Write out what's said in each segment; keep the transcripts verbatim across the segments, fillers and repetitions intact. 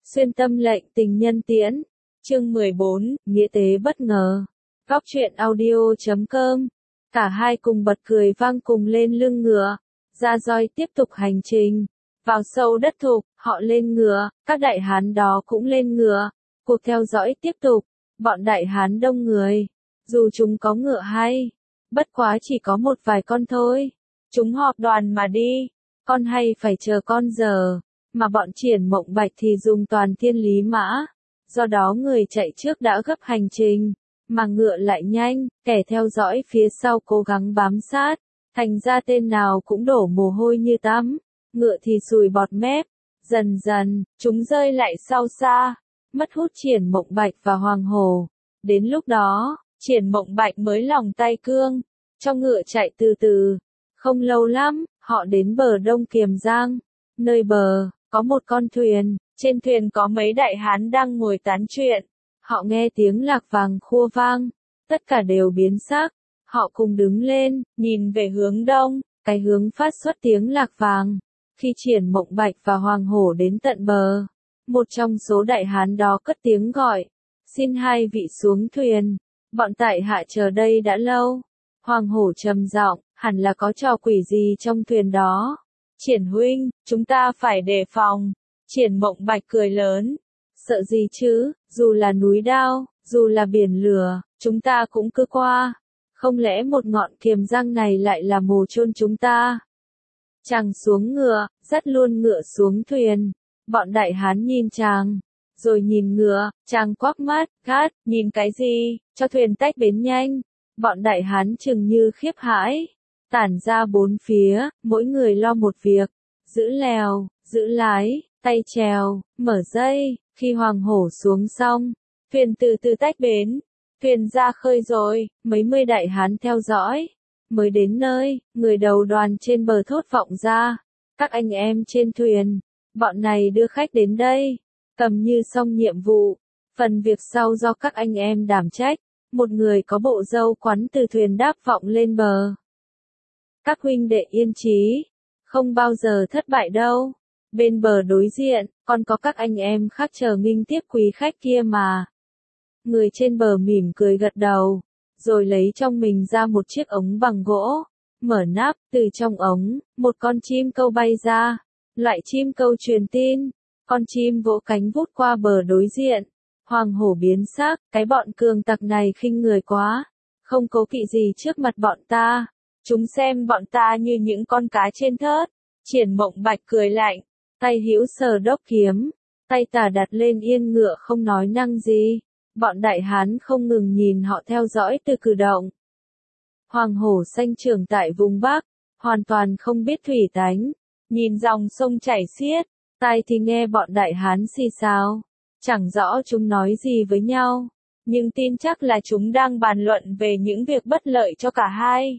Xuyên tâm lệnh tình nhân tiễn. Chương mười bốn, nghĩa tế bất ngờ. Góc truyện audio chấm com. Cả hai cùng bật cười vang cùng lên lưng ngựa, ra roi tiếp tục hành trình. Vào sâu đất thục, họ lên ngựa, các đại hán đó cũng lên ngựa. Cuộc theo dõi tiếp tục, bọn đại hán đông người. Dù chúng có ngựa hay, bất quá chỉ có một vài con thôi. Chúng họp đoàn mà đi, con hay phải chờ con giờ. Mà bọn Triển Mộng Bạch thì dùng toàn thiên lý mã. Do đó người chạy trước đã gấp hành trình, mà ngựa lại nhanh, kẻ theo dõi phía sau cố gắng bám sát. Thành ra tên nào cũng đổ mồ hôi như tắm, ngựa thì sùi bọt mép. Dần dần, chúng rơi lại sau xa, mất hút Triển Mộng Bạch và Hoàng Hổ. Đến lúc đó, Triển Mộng Bạch mới lòng tay cương, cho ngựa chạy từ từ. Không lâu lắm, họ đến bờ Đông Kiềm Giang. Nơi bờ, có một con thuyền, trên thuyền có mấy đại hán đang ngồi tán chuyện. Họ nghe tiếng lạc vàng khua vang, tất cả đều biến sắc. Họ cùng đứng lên, nhìn về hướng đông, cái hướng phát xuất tiếng lạc vàng. Khi Triển Mộng Bạch và Hoàng Hổ đến tận bờ, một trong số đại hán đó cất tiếng gọi, xin hai vị xuống thuyền, bọn tại hạ chờ đây đã lâu. Hoàng Hổ trầm giọng, hẳn là có trò quỷ gì trong thuyền đó. Triển huynh, chúng ta phải đề phòng. Triển Mộng Bạch cười lớn, sợ gì chứ, dù là núi đao, dù là biển lửa, chúng ta cũng cứ qua. Không lẽ một ngọn Kiềm Giang này lại là mồ chôn chúng ta? Chàng xuống ngựa, dắt luôn ngựa xuống thuyền. Bọn đại hán nhìn chàng, rồi nhìn ngựa, chàng quắc mắt, gắt, nhìn cái gì, cho thuyền tách bến nhanh. Bọn đại hán chừng như khiếp hãi, tản ra bốn phía, mỗi người lo một việc, giữ lèo, giữ lái, tay chèo, mở dây. Khi Hoàng Hổ xuống xong, thuyền từ từ tách bến, thuyền ra khơi rồi, mấy mươi đại hán theo dõi. Mới đến nơi, người đầu đoàn trên bờ thốt vọng ra, các anh em trên thuyền, bọn này đưa khách đến đây, cầm như xong nhiệm vụ, phần việc sau do các anh em đảm trách. Một người có bộ râu quắn từ thuyền đáp vọng lên bờ. Các huynh đệ yên chí, không bao giờ thất bại đâu. Bên bờ đối diện, còn có các anh em khác chờ nghinh tiếp quý khách kia mà. Người trên bờ mỉm cười gật đầu, rồi lấy trong mình ra một chiếc ống bằng gỗ, mở nắp, từ trong ống, một con chim câu bay ra, loại chim câu truyền tin. Con chim vỗ cánh vút qua bờ đối diện. Hoàng Hổ biến sắc, cái bọn cường tặc này khinh người quá, không cố kỵ gì trước mặt bọn ta. Chúng xem bọn ta như những con cá trên thớt. Triển Mộng Bạch cười lạnh, tay hữu sờ đốc kiếm, tay tả đặt lên yên ngựa không nói năng gì. Bọn đại hán không ngừng nhìn họ theo dõi từ cử động. Hoàng Hổ sanh trưởng tại vùng Bắc, hoàn toàn không biết thủy tánh, nhìn dòng sông chảy xiết, tai thì nghe bọn đại hán xì xào. Chẳng rõ chúng nói gì với nhau, nhưng tin chắc là chúng đang bàn luận về những việc bất lợi cho cả hai.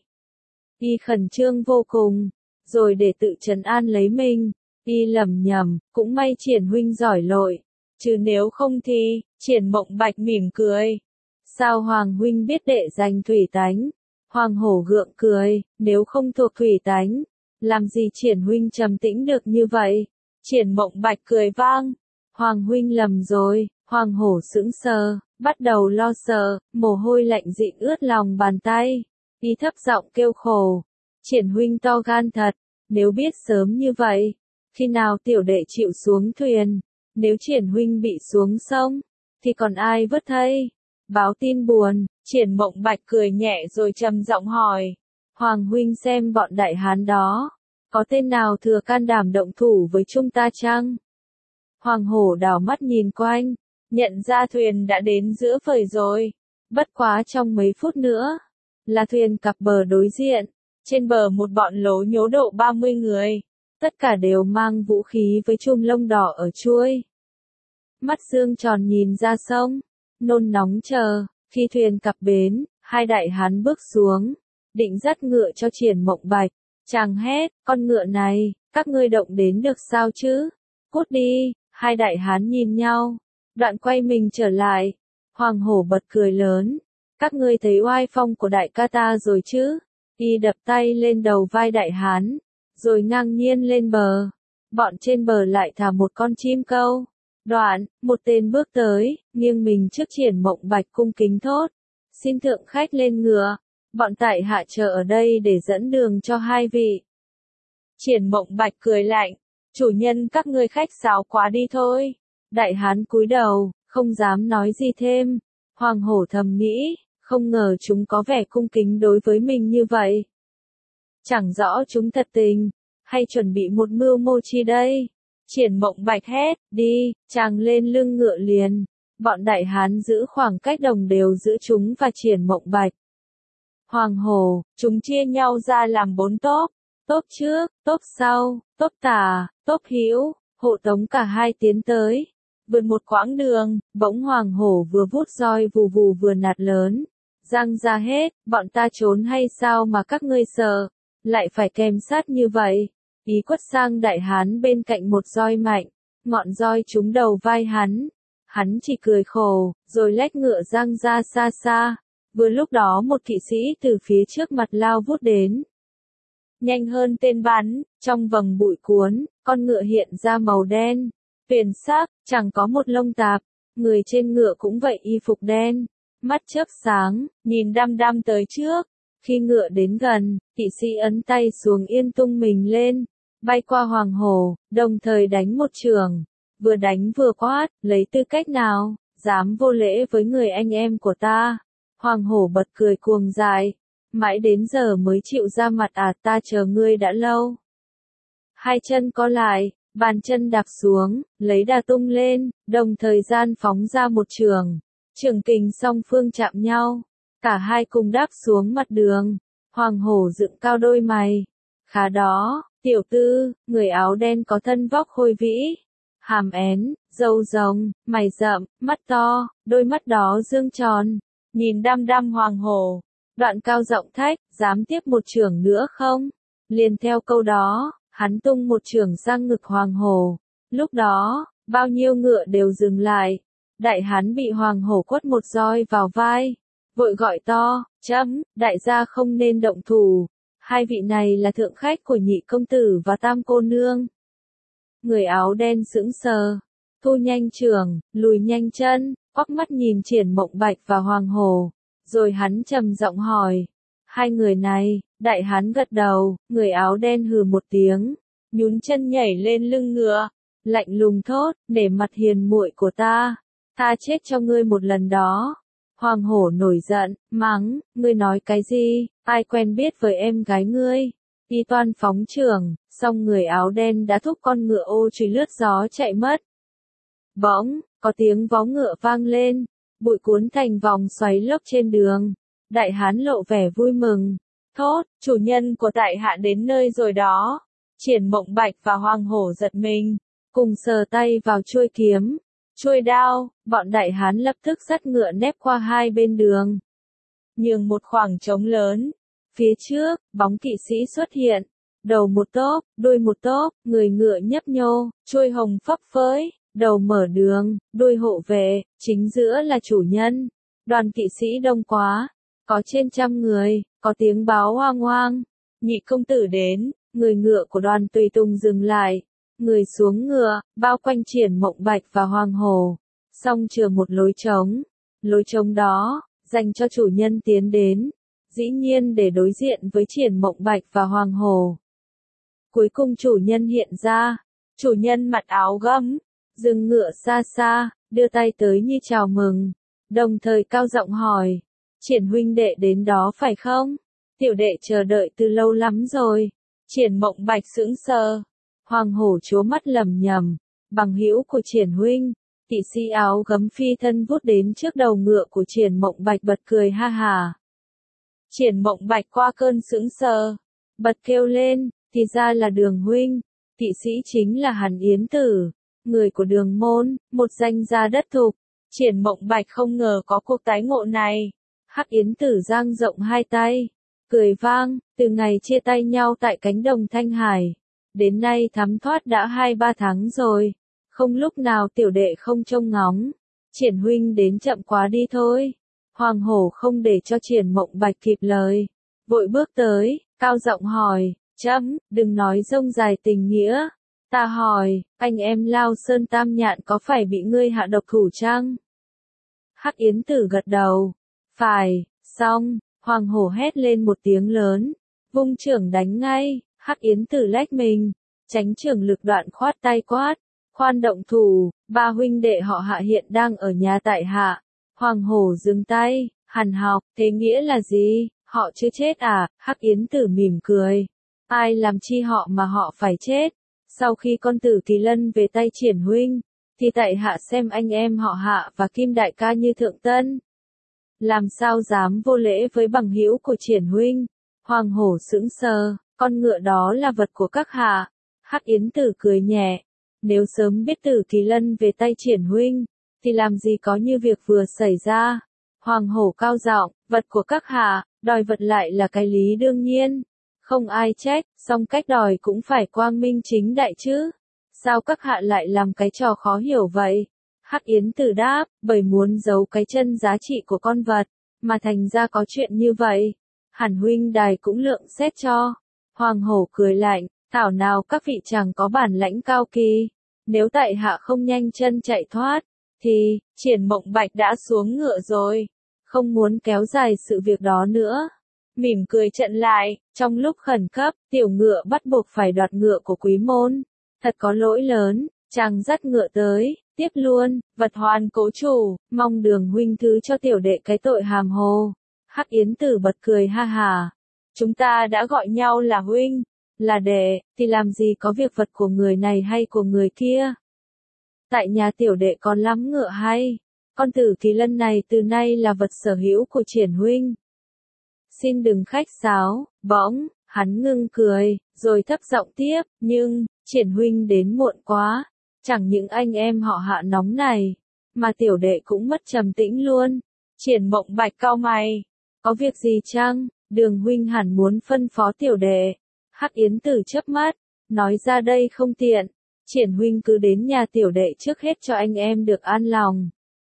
Y khẩn trương vô cùng, rồi để tự trấn an lấy mình, Y lẩm nhẩm, cũng may Triển huynh giỏi lội, chứ nếu không thì. Triển Mộng Bạch mỉm cười, sao Hoàng huynh biết đệ giành thủy tánh? Hoàng Hổ gượng cười, nếu không thuộc thủy tánh, làm gì Triển huynh trầm tĩnh được như vậy? Triển Mộng Bạch cười vang, Hoàng huynh lầm rồi. Hoàng Hổ sững sờ, bắt đầu lo sợ, mồ hôi lạnh dịn ướt lòng bàn tay. Y thấp giọng kêu khổ, Triển huynh to gan thật, nếu biết sớm như vậy, khi nào tiểu đệ chịu xuống thuyền, nếu Triển huynh bị xuống sông, thì còn ai vớt thây? Báo tin buồn. Triển Mộng Bạch cười nhẹ rồi trầm giọng hỏi, Hoàng huynh xem bọn đại hán đó, có tên nào thừa can đảm động thủ với chúng ta chăng? Hoàng Hổ đảo mắt nhìn quanh, nhận ra thuyền đã đến giữa phời rồi. Bất quá trong mấy phút nữa, là thuyền cặp bờ đối diện. Trên bờ một bọn lố nhố độ ba mươi người, tất cả đều mang vũ khí với chùm lông đỏ ở chuôi. Mắt dương tròn nhìn ra sông, nôn nóng chờ. Khi thuyền cập bến, hai đại hán bước xuống, định dắt ngựa cho Triển Mộng Bạch. Chàng hét, con ngựa này, các ngươi động đến được sao chứ? Cút đi. Hai đại hán nhìn nhau, đoạn quay mình trở lại. Hoàng Hổ bật cười lớn, các ngươi thấy oai phong của đại ca ta rồi chứ? Y đập tay lên đầu vai đại hán, rồi ngang nhiên lên bờ. Bọn trên bờ lại thả một con chim câu. Đoạn, một tên bước tới, nghiêng mình trước Triển Mộng Bạch cung kính thốt. Xin thượng khách lên ngựa, bọn tại hạ chờ ở đây để dẫn đường cho hai vị. Triển Mộng Bạch cười lạnh, chủ nhân các ngươi khách sáo quá đi thôi. Đại hán cúi đầu, không dám nói gì thêm. Hoàng hổ thầm nghĩ, không ngờ chúng có vẻ cung kính đối với mình như vậy. Chẳng rõ chúng thật tình, hay chuẩn bị một mưu mô chi đây. Triển Mộng Bạch hét, đi, chàng lên lưng ngựa liền. Bọn đại hán giữ khoảng cách đồng đều giữa chúng và Triển Mộng Bạch. Hoàng hổ, chúng chia nhau ra làm bốn tốp. Tốp trước, tốp sau, tốp tả, tốp hữu, hộ tống cả hai tiến tới. Vượt một quãng đường, bỗng hoàng hổ vừa vuốt roi vù vù vừa nạt lớn. Giang ra hết, bọn ta trốn hay sao mà các ngươi sợ, lại phải kèm sát như vậy. Ý quất sang đại hán bên cạnh một roi mạnh, ngọn roi trúng đầu vai hắn. Hắn chỉ cười khổ, rồi lách ngựa giang ra xa xa. Vừa lúc đó một kỵ sĩ từ phía trước mặt lao vút đến. Nhanh hơn tên bắn, trong vầng bụi cuốn, con ngựa hiện ra màu đen. Tuyền sắc, chẳng có một lông tạp, người trên ngựa cũng vậy y phục đen. Mắt chớp sáng, nhìn đăm đăm tới trước. Khi ngựa đến gần, kỵ sĩ ấn tay xuống yên tung mình lên, bay qua hoàng hổ, đồng thời đánh một chưởng. Vừa đánh vừa quát, lấy tư cách nào, dám vô lễ với người anh em của ta. Hoàng hổ bật cười cuồng dại, mãi đến giờ mới chịu ra mặt à, ta chờ ngươi đã lâu. Hai chân co lại, bàn chân đạp xuống, lấy đà tung lên, đồng thời gian phóng ra một chưởng. Chưởng kình song phương chạm nhau, cả hai cùng đáp xuống mặt đường. Hoàng hổ dựng cao đôi mày. Khá đó, tiểu tư, người áo đen có thân vóc khôi vĩ, hàm én, râu rồng, mày rậm, mắt to, đôi mắt đó dương tròn, nhìn đăm đăm hoàng hổ. Đoạn cao giọng thách, dám tiếp một chưởng nữa không? Liền theo câu đó, hắn tung một chưởng sang ngực hoàng hổ. Lúc đó, bao nhiêu ngựa đều dừng lại. Đại hán bị hoàng hổ quất một roi vào vai, vội gọi to, chấm, đại gia không nên động thủ. Hai vị này là thượng khách của nhị công tử và tam cô nương. Người áo đen sững sờ, thu nhanh chưởng, lùi nhanh chân, quắc mắt nhìn Triển Mộng Bạch và hoàng hổ. Rồi hắn trầm giọng hỏi, hai người này, đại hán gật đầu, người áo đen hừ một tiếng, nhún chân nhảy lên lưng ngựa, lạnh lùng thốt, để mặt hiền muội của ta, ta chết cho ngươi một lần đó. Hoàng hổ nổi giận, mắng, ngươi nói cái gì, ai quen biết với em gái ngươi. Y toan phóng chưởng, xong người áo đen đã thúc con ngựa ô truy lướt gió chạy mất. Bỗng, có tiếng vó ngựa vang lên, bụi cuốn thành vòng xoáy lốc trên đường. Đại hán lộ vẻ vui mừng, thốt, chủ nhân của tại hạ đến nơi rồi đó. Triển Mộng Bạch và hoàng hổ giật mình, cùng sờ tay vào chuôi kiếm, chuôi đao, bọn đại hán lập tức dắt ngựa nép qua hai bên đường, nhường một khoảng trống lớn. Phía trước, bóng kỵ sĩ xuất hiện, đầu một tốp, đuôi một tốp, người ngựa nhấp nhô, chuôi hồng phấp phới, đầu mở đường, đuôi hộ vệ, chính giữa là chủ nhân. Đoàn kỵ sĩ đông quá, có trên trăm người, có tiếng báo hoang hoang. Nhị công tử đến, người ngựa của đoàn tùy tùng dừng lại, người xuống ngựa, bao quanh Triển Mộng Bạch và hoàng hổ, xong chừa một lối trống. Lối trống đó, dành cho chủ nhân tiến đến, dĩ nhiên để đối diện với Triển Mộng Bạch và hoàng hổ. Cuối cùng chủ nhân hiện ra, chủ nhân mặc áo gấm, dừng ngựa xa xa, đưa tay tới như chào mừng, đồng thời cao giọng hỏi, Triển huynh đệ đến đó phải không? Tiểu đệ chờ đợi từ lâu lắm rồi. Triển Mộng Bạch sững sờ, hoàng hổ chố mắt lầm nhầm, bằng hữu của Triển huynh. Kỵ sĩ áo gấm phi thân vút đến trước đầu ngựa của Triển Mộng Bạch bật cười ha hà. Triển Mộng Bạch qua cơn sững sờ, bật kêu lên, thì ra là Đường huynh. Kỵ sĩ chính là Hàn Yến Tử, người của Đường môn, một danh gia đất thục. Triển Mộng Bạch không ngờ có cuộc tái ngộ này. Hắc Yến Tử dang rộng hai tay, cười vang, từ ngày chia tay nhau tại cánh đồng Thanh Hải, đến nay thắm thoát đã hai ba tháng rồi, không lúc nào tiểu đệ không trông ngóng. Triển huynh đến chậm quá đi thôi. Hoàng hổ không để cho Triển Mộng Bạch kịp lời, vội bước tới, cao giọng hỏi, chấm, đừng nói rông dài tình nghĩa, Ta hỏi, anh em Lao Sơn Tam Nhạn có phải bị ngươi hạ độc thủ chăng? Hắc Yến Tử gật đầu. Phải, xong, Hoàng Hổ hét lên một tiếng lớn, vung chưởng đánh ngay. Hắc Yến Tử lách mình, tránh chưởng lực đoạn khoát tay quát, khoan động thủ, ba huynh đệ họ Hạ hiện đang ở nhà tại hạ. Hoàng Hổ dừng tay, hằn học, thế nghĩa là gì, họ chưa chết à? Hắc Yến Tử mỉm cười, ai làm chi họ mà họ phải chết? Sau khi con tử Kỳ Lân về tay Triển huynh, thì tại hạ xem anh em họ Hạ và Kim đại ca như thượng tân, làm sao dám vô lễ với bằng hữu của Triển huynh? Hoàng Hổ sững sờ, con ngựa đó là vật của các hạ. Hắc Yến Tử cười nhẹ, nếu sớm biết tử Kỳ Lân về tay Triển huynh, thì làm gì có như việc vừa xảy ra. Hoàng Hổ cao giọng, vật của các hạ, đòi vật lại là cái lý đương nhiên, không ai trách, song cách đòi cũng phải quang minh chính đại chứ. Sao các hạ lại làm cái trò khó hiểu vậy? Hắc Yến Tử đáp, bởi muốn giấu cái chân giá trị của con vật, mà thành ra có chuyện như vậy. Hẳn huynh đài cũng lượng xét cho. Hoàng Hổ cười lạnh, thảo nào các vị chẳng có bản lãnh cao kỳ. Nếu tại hạ không nhanh chân chạy thoát, thì, Triển Mộng Bạch đã xuống ngựa rồi. Không muốn kéo dài sự việc đó nữa. Mỉm cười trận lại, trong lúc khẩn cấp, tiểu ngựa bắt buộc phải đoạt ngựa của Quý môn. Thật có lỗi lớn, chàng dắt ngựa tới, tiếp luôn, vật hoàn cố chủ, mong Đường huynh thứ cho tiểu đệ cái tội hàm hồ. Hắc Yến Tử bật cười ha hà. Chúng ta đã gọi nhau là huynh, là đệ, thì làm gì có việc vật của người này hay của người kia. Tại nhà tiểu đệ còn lắm ngựa hay, con tử Kỳ Lân này từ nay là vật sở hữu của Triển huynh. Xin đừng khách sáo, bỗng, hắn ngưng cười, rồi thấp giọng tiếp, nhưng, Triển huynh đến muộn quá, chẳng những anh em họ Hạ nóng này, mà tiểu đệ cũng mất trầm tĩnh luôn. Triển Mộng Bạch cau mày, có việc gì chăng? Đường huynh hẳn muốn phân phó tiểu đệ. Hắc Yến Tử chớp mắt, nói ra đây không tiện, Triển huynh cứ đến nhà tiểu đệ trước hết cho anh em được an lòng.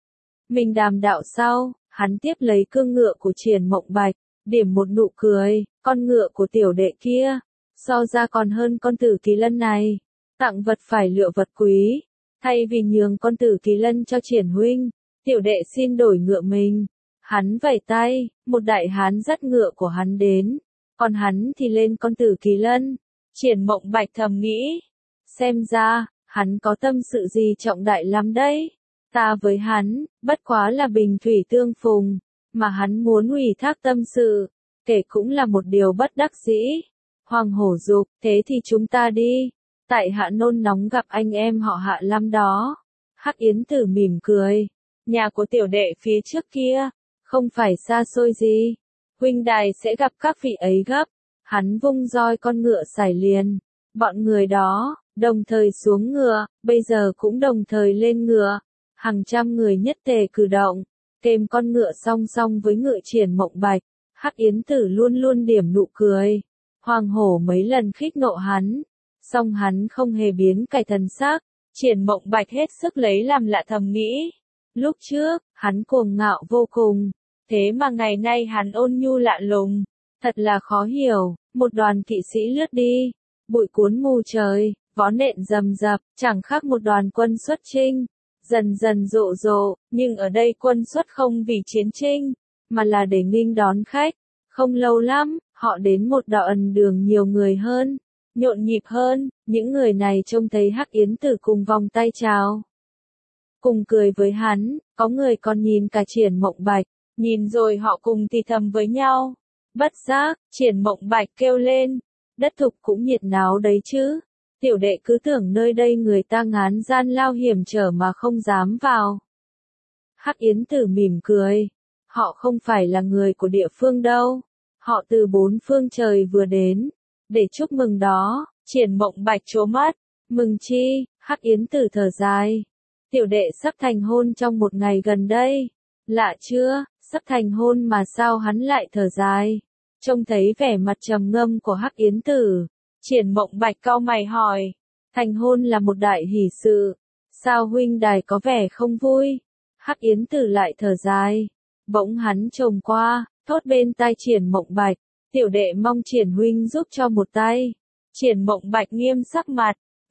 Mình đàm đạo sau, hắn tiếp lấy cương ngựa của Triển Mộng Bạch, điểm một nụ cười, con ngựa của tiểu đệ kia, so ra còn hơn con tử Kỳ Lân này, tặng vật phải lựa vật quý, thay vì nhường con tử Kỳ Lân cho Triển huynh, tiểu đệ xin đổi ngựa mình. Hắn vẩy tay, một đại hán dắt ngựa của hắn đến, còn hắn thì lên con tử Kỳ Lân. Triển Mộng Bạch thầm nghĩ, xem ra, hắn có tâm sự gì trọng đại lắm đấy. Ta với hắn, bất quá là bình thủy tương phùng, mà hắn muốn ủy thác tâm sự, kể cũng là một điều bất đắc dĩ. Hoàng Hổ dục, thế thì chúng ta đi, tại hạ nôn nóng gặp anh em họ Hạ lắm đó. Hắc Yến Tử mỉm cười, nhà của tiểu đệ phía trước kia, không phải xa xôi gì, huynh đài sẽ gặp các vị ấy gấp. Hắn vung roi con ngựa sải liền, bọn người đó, đồng thời xuống ngựa, bây giờ cũng đồng thời lên ngựa, hàng trăm người nhất tề cử động, kèm con ngựa song song với ngựa Triển Mộng Bạch. Hắc Yến Tử luôn luôn điểm nụ cười, Hoàng Hổ mấy lần khích nộ hắn, song hắn không hề biến cải thần sắc. Triển Mộng Bạch hết sức lấy làm lạ thầm nghĩ, lúc trước, hắn cuồng ngạo vô cùng, thế mà ngày nay hắn ôn nhu lạ lùng, thật là khó hiểu. Một đoàn kỵ sĩ lướt đi, bụi cuốn mù trời, vó nện rầm rập, chẳng khác một đoàn quân xuất chinh, dần dần rộ rộ, nhưng ở đây quân xuất không vì chiến chinh, mà là để nghênh đón khách. Không lâu lắm, họ đến một đoạn đường nhiều người hơn, nhộn nhịp hơn, những người này trông thấy Hắc Yến Tử cùng vòng tay chào, cùng cười với hắn, có người còn nhìn cả Triển Mộng Bạch, nhìn rồi họ cùng thì thầm với nhau. Bất giác, Triển Mộng Bạch kêu lên, đất thục cũng nhiệt náo đấy chứ, tiểu đệ cứ tưởng nơi đây người ta ngán gian lao hiểm trở mà không dám vào. Hắc Yến Tử mỉm cười, họ không phải là người của địa phương đâu, họ từ bốn phương trời vừa đến, để chúc mừng đó. Triển Mộng Bạch trố mắt, mừng chi? Hắc Yến Tử thở dài, tiểu đệ sắp thành hôn trong một ngày gần đây. Lạ chưa, sắp thành hôn mà sao hắn lại thở dài? Trông thấy vẻ mặt trầm ngâm của Hắc Yến Tử, Triển Mộng Bạch cau mày hỏi, thành hôn là một đại hỷ sự, sao huynh đài có vẻ không vui? Hắc Yến Tử lại thở dài, bỗng hắn trồm qua, thốt bên tai Triển Mộng Bạch, tiểu đệ mong Triển huynh giúp cho một tay. Triển Mộng Bạch nghiêm sắc mặt,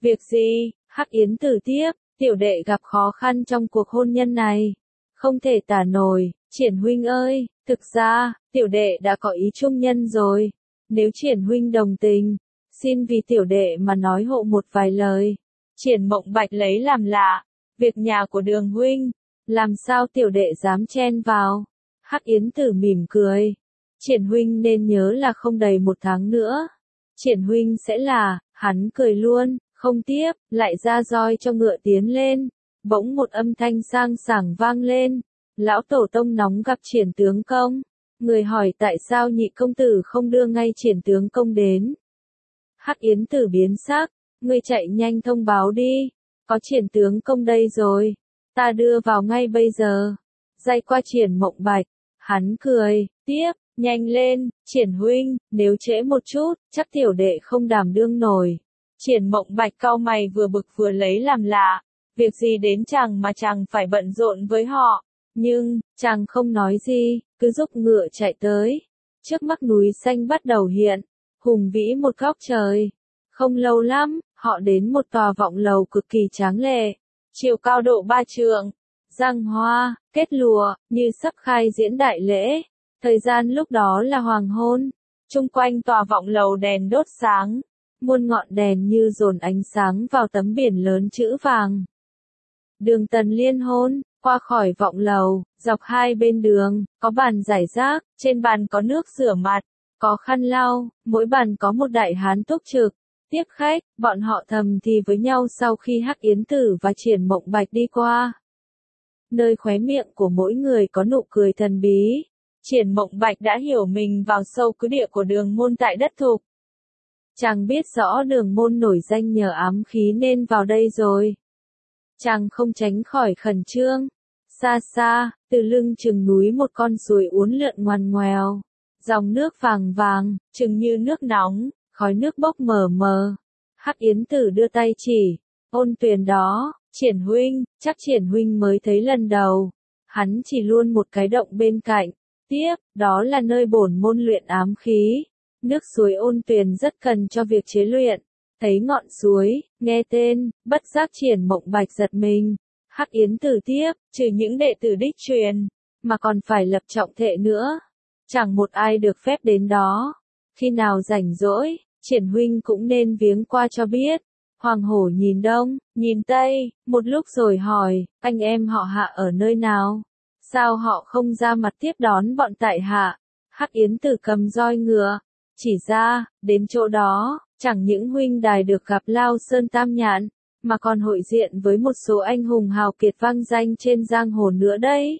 Việc gì? Hắc Yến Tử tiếp, tiểu đệ gặp khó khăn trong cuộc hôn nhân này. Không thể tả nổi, Triển huynh ơi, thực ra, tiểu đệ đã có ý chung nhân rồi. Nếu Triển huynh đồng tình, xin vì tiểu đệ mà nói hộ một vài lời. Triển Mộng Bạch lấy làm lạ, việc nhà của Đường huynh, làm sao tiểu đệ dám chen vào. Hắc Yến Tử mỉm cười, Triển huynh nên nhớ là không đầy một tháng nữa. Triển huynh sẽ là, hắn cười luôn, không tiếp, lại ra roi cho ngựa tiến lên. Bỗng một âm thanh sang sảng vang lên, lão tổ tông nóng gặp Triển tướng công. Người hỏi tại sao nhị công tử không đưa ngay Triển tướng công đến. Hắc Yến Tử biến sắc, ngươi chạy nhanh thông báo đi, có Triển tướng công đây rồi, ta đưa vào ngay bây giờ. Day qua Triển Mộng Bạch, hắn cười, tiếp, nhanh lên, Triển huynh, nếu trễ một chút, chắc tiểu đệ không đảm đương nổi. Triển Mộng Bạch cau mày vừa bực vừa lấy làm lạ, việc gì đến chàng mà chàng phải bận rộn với họ, nhưng, chàng không nói gì, cứ giúp ngựa chạy tới. Trước mắt núi xanh bắt đầu hiện, hùng vĩ một góc trời. Không lâu lắm, họ đến một tòa vọng lầu cực kỳ tráng lệ, chiều cao độ ba trượng, giăng hoa, kết lụa, như sắp khai diễn đại lễ. Thời gian lúc đó là hoàng hôn, chung quanh tòa vọng lầu đèn đốt sáng, muôn ngọn đèn như dồn ánh sáng vào tấm biển lớn chữ vàng. Đường tần liên hôn, qua khỏi vọng lầu, dọc hai bên đường, có bàn giải rác, trên bàn có nước rửa mặt, có khăn lau, mỗi bàn có một đại hán túc trực. Tiếp khách, bọn họ thầm thì với nhau sau khi Hắc Yến Tử và Triển Mộng Bạch đi qua. Nơi khóe miệng của mỗi người có nụ cười thần bí. Triển Mộng Bạch đã hiểu mình vào sâu cứ địa của Đường môn tại đất Thục. Chàng biết rõ Đường môn nổi danh nhờ ám khí nên vào đây rồi. Chàng không tránh khỏi khẩn trương. Xa xa, từ lưng chừng núi một con suối uốn lượn ngoằn ngoèo. Dòng nước vàng vàng, chừng như nước nóng, khói nước bốc mờ mờ. Hắc Yến Tử đưa tay chỉ, ôn tuyền đó, Triển huynh, chắc Triển huynh mới thấy lần đầu. Hắn chỉ luôn một cái động bên cạnh. Tiếp, đó là nơi bổn môn luyện ám khí. Nước suối ôn tuyền rất cần cho việc chế luyện. Thấy ngọn suối, nghe tên, bất giác Triển Mộng Bạch giật mình. Hắc Yến Tử tiếp, trừ những đệ tử đích truyền, mà còn phải lập trọng thệ nữa. Chẳng một ai được phép đến đó. Khi nào rảnh rỗi, Triển huynh cũng nên viếng qua cho biết. Hoàng hổ nhìn đông, nhìn tây, một lúc rồi hỏi, anh em họ Hạ ở nơi nào? Sao họ không ra mặt tiếp đón bọn tại Hạ? Hắc Yến Tử cầm roi ngựa, chỉ ra, đến chỗ đó, chẳng những huynh đài được gặp Lao Sơn Tam Nhạn, mà còn hội diện với một số anh hùng hào kiệt vang danh trên giang hồ nữa đấy.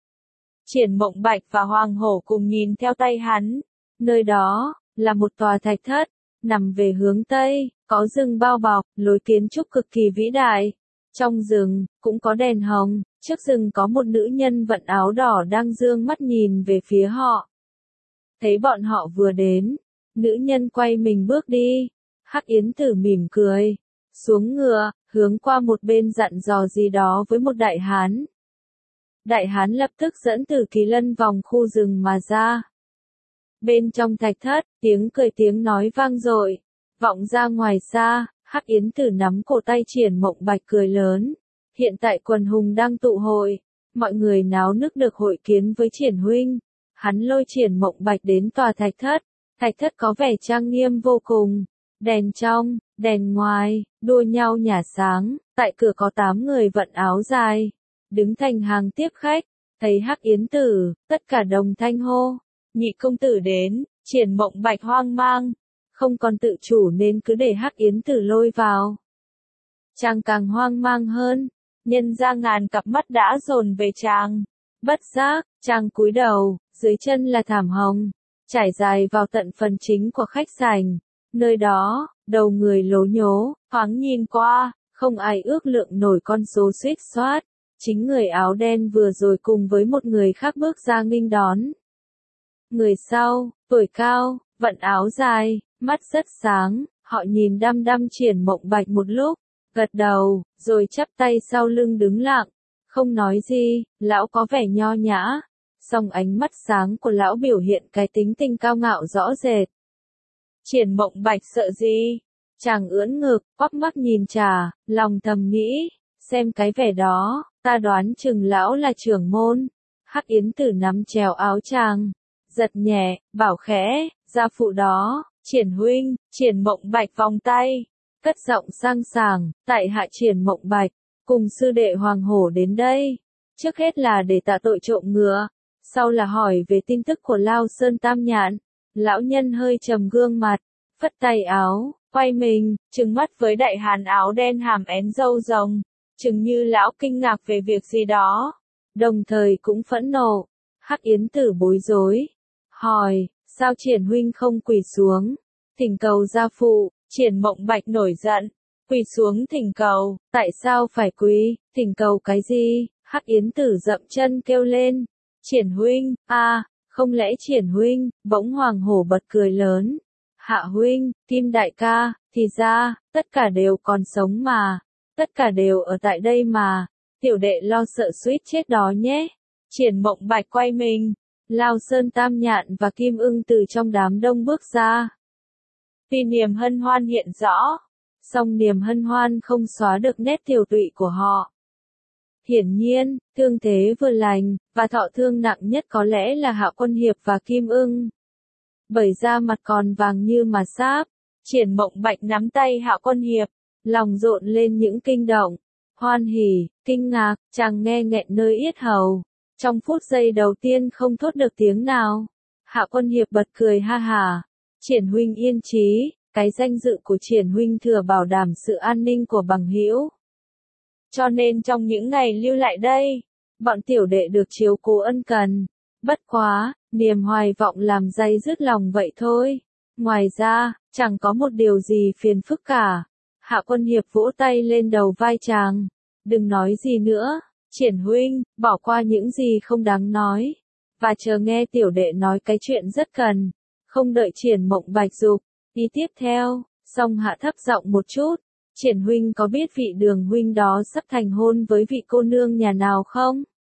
Triển Mộng Bạch và Hoàng hổ cùng nhìn theo tay hắn. Nơi đó, là một tòa thạch thất, nằm về hướng Tây, có rừng bao bọc, lối kiến trúc cực kỳ vĩ đại. Trong rừng, cũng có đèn hồng, trước rừng có một nữ nhân vận áo đỏ đang dương mắt nhìn về phía họ. Thấy bọn họ vừa đến, nữ nhân quay mình bước đi. Hắc Yến Tử mỉm cười, xuống ngựa, hướng qua một bên dặn dò gì đó với một đại hán. Đại hán lập tức dẫn Tử Kỳ Lân vòng khu rừng mà ra. Bên trong thạch thất, tiếng cười tiếng nói vang dội, vọng ra ngoài xa. Hắc Yến Tử nắm cổ tay Triển Mộng Bạch cười lớn. Hiện tại quần hùng đang tụ hội, mọi người náo nức được hội kiến với Triển huynh. Hắn lôi Triển Mộng Bạch đến tòa thạch thất. Thạch thất có vẻ trang nghiêm vô cùng, đèn trong, đèn ngoài, đua nhau nhả sáng. Tại cửa có tám người vận áo dài, đứng thành hàng tiếp khách. Thấy Hắc Yến Tử, tất cả đồng thanh hô, nhị công tử đến. Triển Mộng Bạch hoang mang, không còn tự chủ nên cứ để Hắc Yến Tử lôi vào. Chàng càng hoang mang hơn, nhân ra ngàn cặp mắt đã dồn về chàng. Bất giác, chàng cúi đầu, dưới chân là thảm hồng, trải dài vào tận phần chính của khách sảnh. Nơi đó, đầu người lố nhố, thoáng nhìn qua, không ai ước lượng nổi con số suýt soát. Chính người áo đen vừa rồi cùng với một người khác bước ra nghênh đón. Người sau, tuổi cao, vận áo dài, mắt rất sáng, họ nhìn đăm đăm Triển Mộng Bạch một lúc, gật đầu, rồi chắp tay sau lưng đứng lặng, không nói gì. Lão có vẻ nho nhã, song ánh mắt sáng của lão biểu hiện cái tính tình cao ngạo rõ rệt. Triển Mộng Bạch sợ gì? Chàng ưỡn ngực, quắc mắt nhìn trà, lòng thầm nghĩ, xem cái vẻ đó, ta đoán chừng lão là trưởng môn. Hắc Yến Tử nắm chéo áo chàng, giật nhẹ, bảo khẽ, gia phụ đó, Triển huynh. Triển Mộng Bạch vòng tay, cất giọng sang sảng, tại hạ Triển Mộng Bạch, cùng sư đệ Hoàng Hổ đến đây. Trước hết là để tạ tội trộm ngựa, sau là hỏi về tin tức của Lao Sơn Tam Nhạn. Lão nhân hơi trầm gương mặt, phất tay áo, quay mình, trừng mắt với đại hán áo đen hàm én râu rồng, chừng như lão kinh ngạc về việc gì đó, đồng thời cũng phẫn nộ. Hắc Yến Tử bối rối, hỏi, sao Triển huynh không quỳ xuống, thỉnh cầu gia phụ. Triển Mộng Bạch nổi giận, quỳ xuống thỉnh cầu, tại sao phải quỳ, thỉnh cầu cái gì? Hắc Yến Tử dậm chân kêu lên, Triển huynh, a, à, không lẽ Triển huynh? Bỗng Hoàng Hổ bật cười lớn, Hạ huynh, Kim đại ca, thì ra, tất cả đều còn sống mà, tất cả đều ở tại đây mà, tiểu đệ lo sợ suýt chết đó nhé. Triển Mộng Bạch quay mình, Lao Sơn Tam Nhạn và Kim Ưng từ trong đám đông bước ra. Vì niềm hân hoan hiện rõ, song niềm hân hoan không xóa được nét tiều tụy của họ. Hiển nhiên, thương thế vừa lành, và thọ thương nặng nhất có lẽ là Hạ Quân Hiệp và Kim Ưng. Bởi da mặt còn vàng như mà sáp, Triển Mộng Bạch nắm tay Hạ Quân Hiệp, lòng rộn lên những kinh động, hoan hỉ, kinh ngạc, chàng nghe nghẹn nơi yết hầu. Trong phút giây đầu tiên không thốt được tiếng nào, Hạ Quân Hiệp bật cười ha hả, Triển huynh yên trí, cái danh dự của Triển huynh thừa bảo đảm sự an ninh của bằng hữu. Cho nên trong những ngày lưu lại đây, bọn tiểu đệ được chiếu cố ân cần. Bất quá, niềm hoài vọng làm day dứt lòng vậy thôi. Ngoài ra, chẳng có một điều gì phiền phức cả. Hạ Quân Hiệp vỗ tay lên đầu vai chàng. Đừng nói gì nữa, Triển huynh, bỏ qua những gì không đáng nói. Và chờ nghe tiểu đệ nói cái chuyện rất cần. Không đợi Triển Mộng Bạch dục, đi tiếp theo, song hạ thấp giọng một chút. Triển huynh có biết vị Đường huynh đó sắp thành hôn với vị cô nương nhà nào không?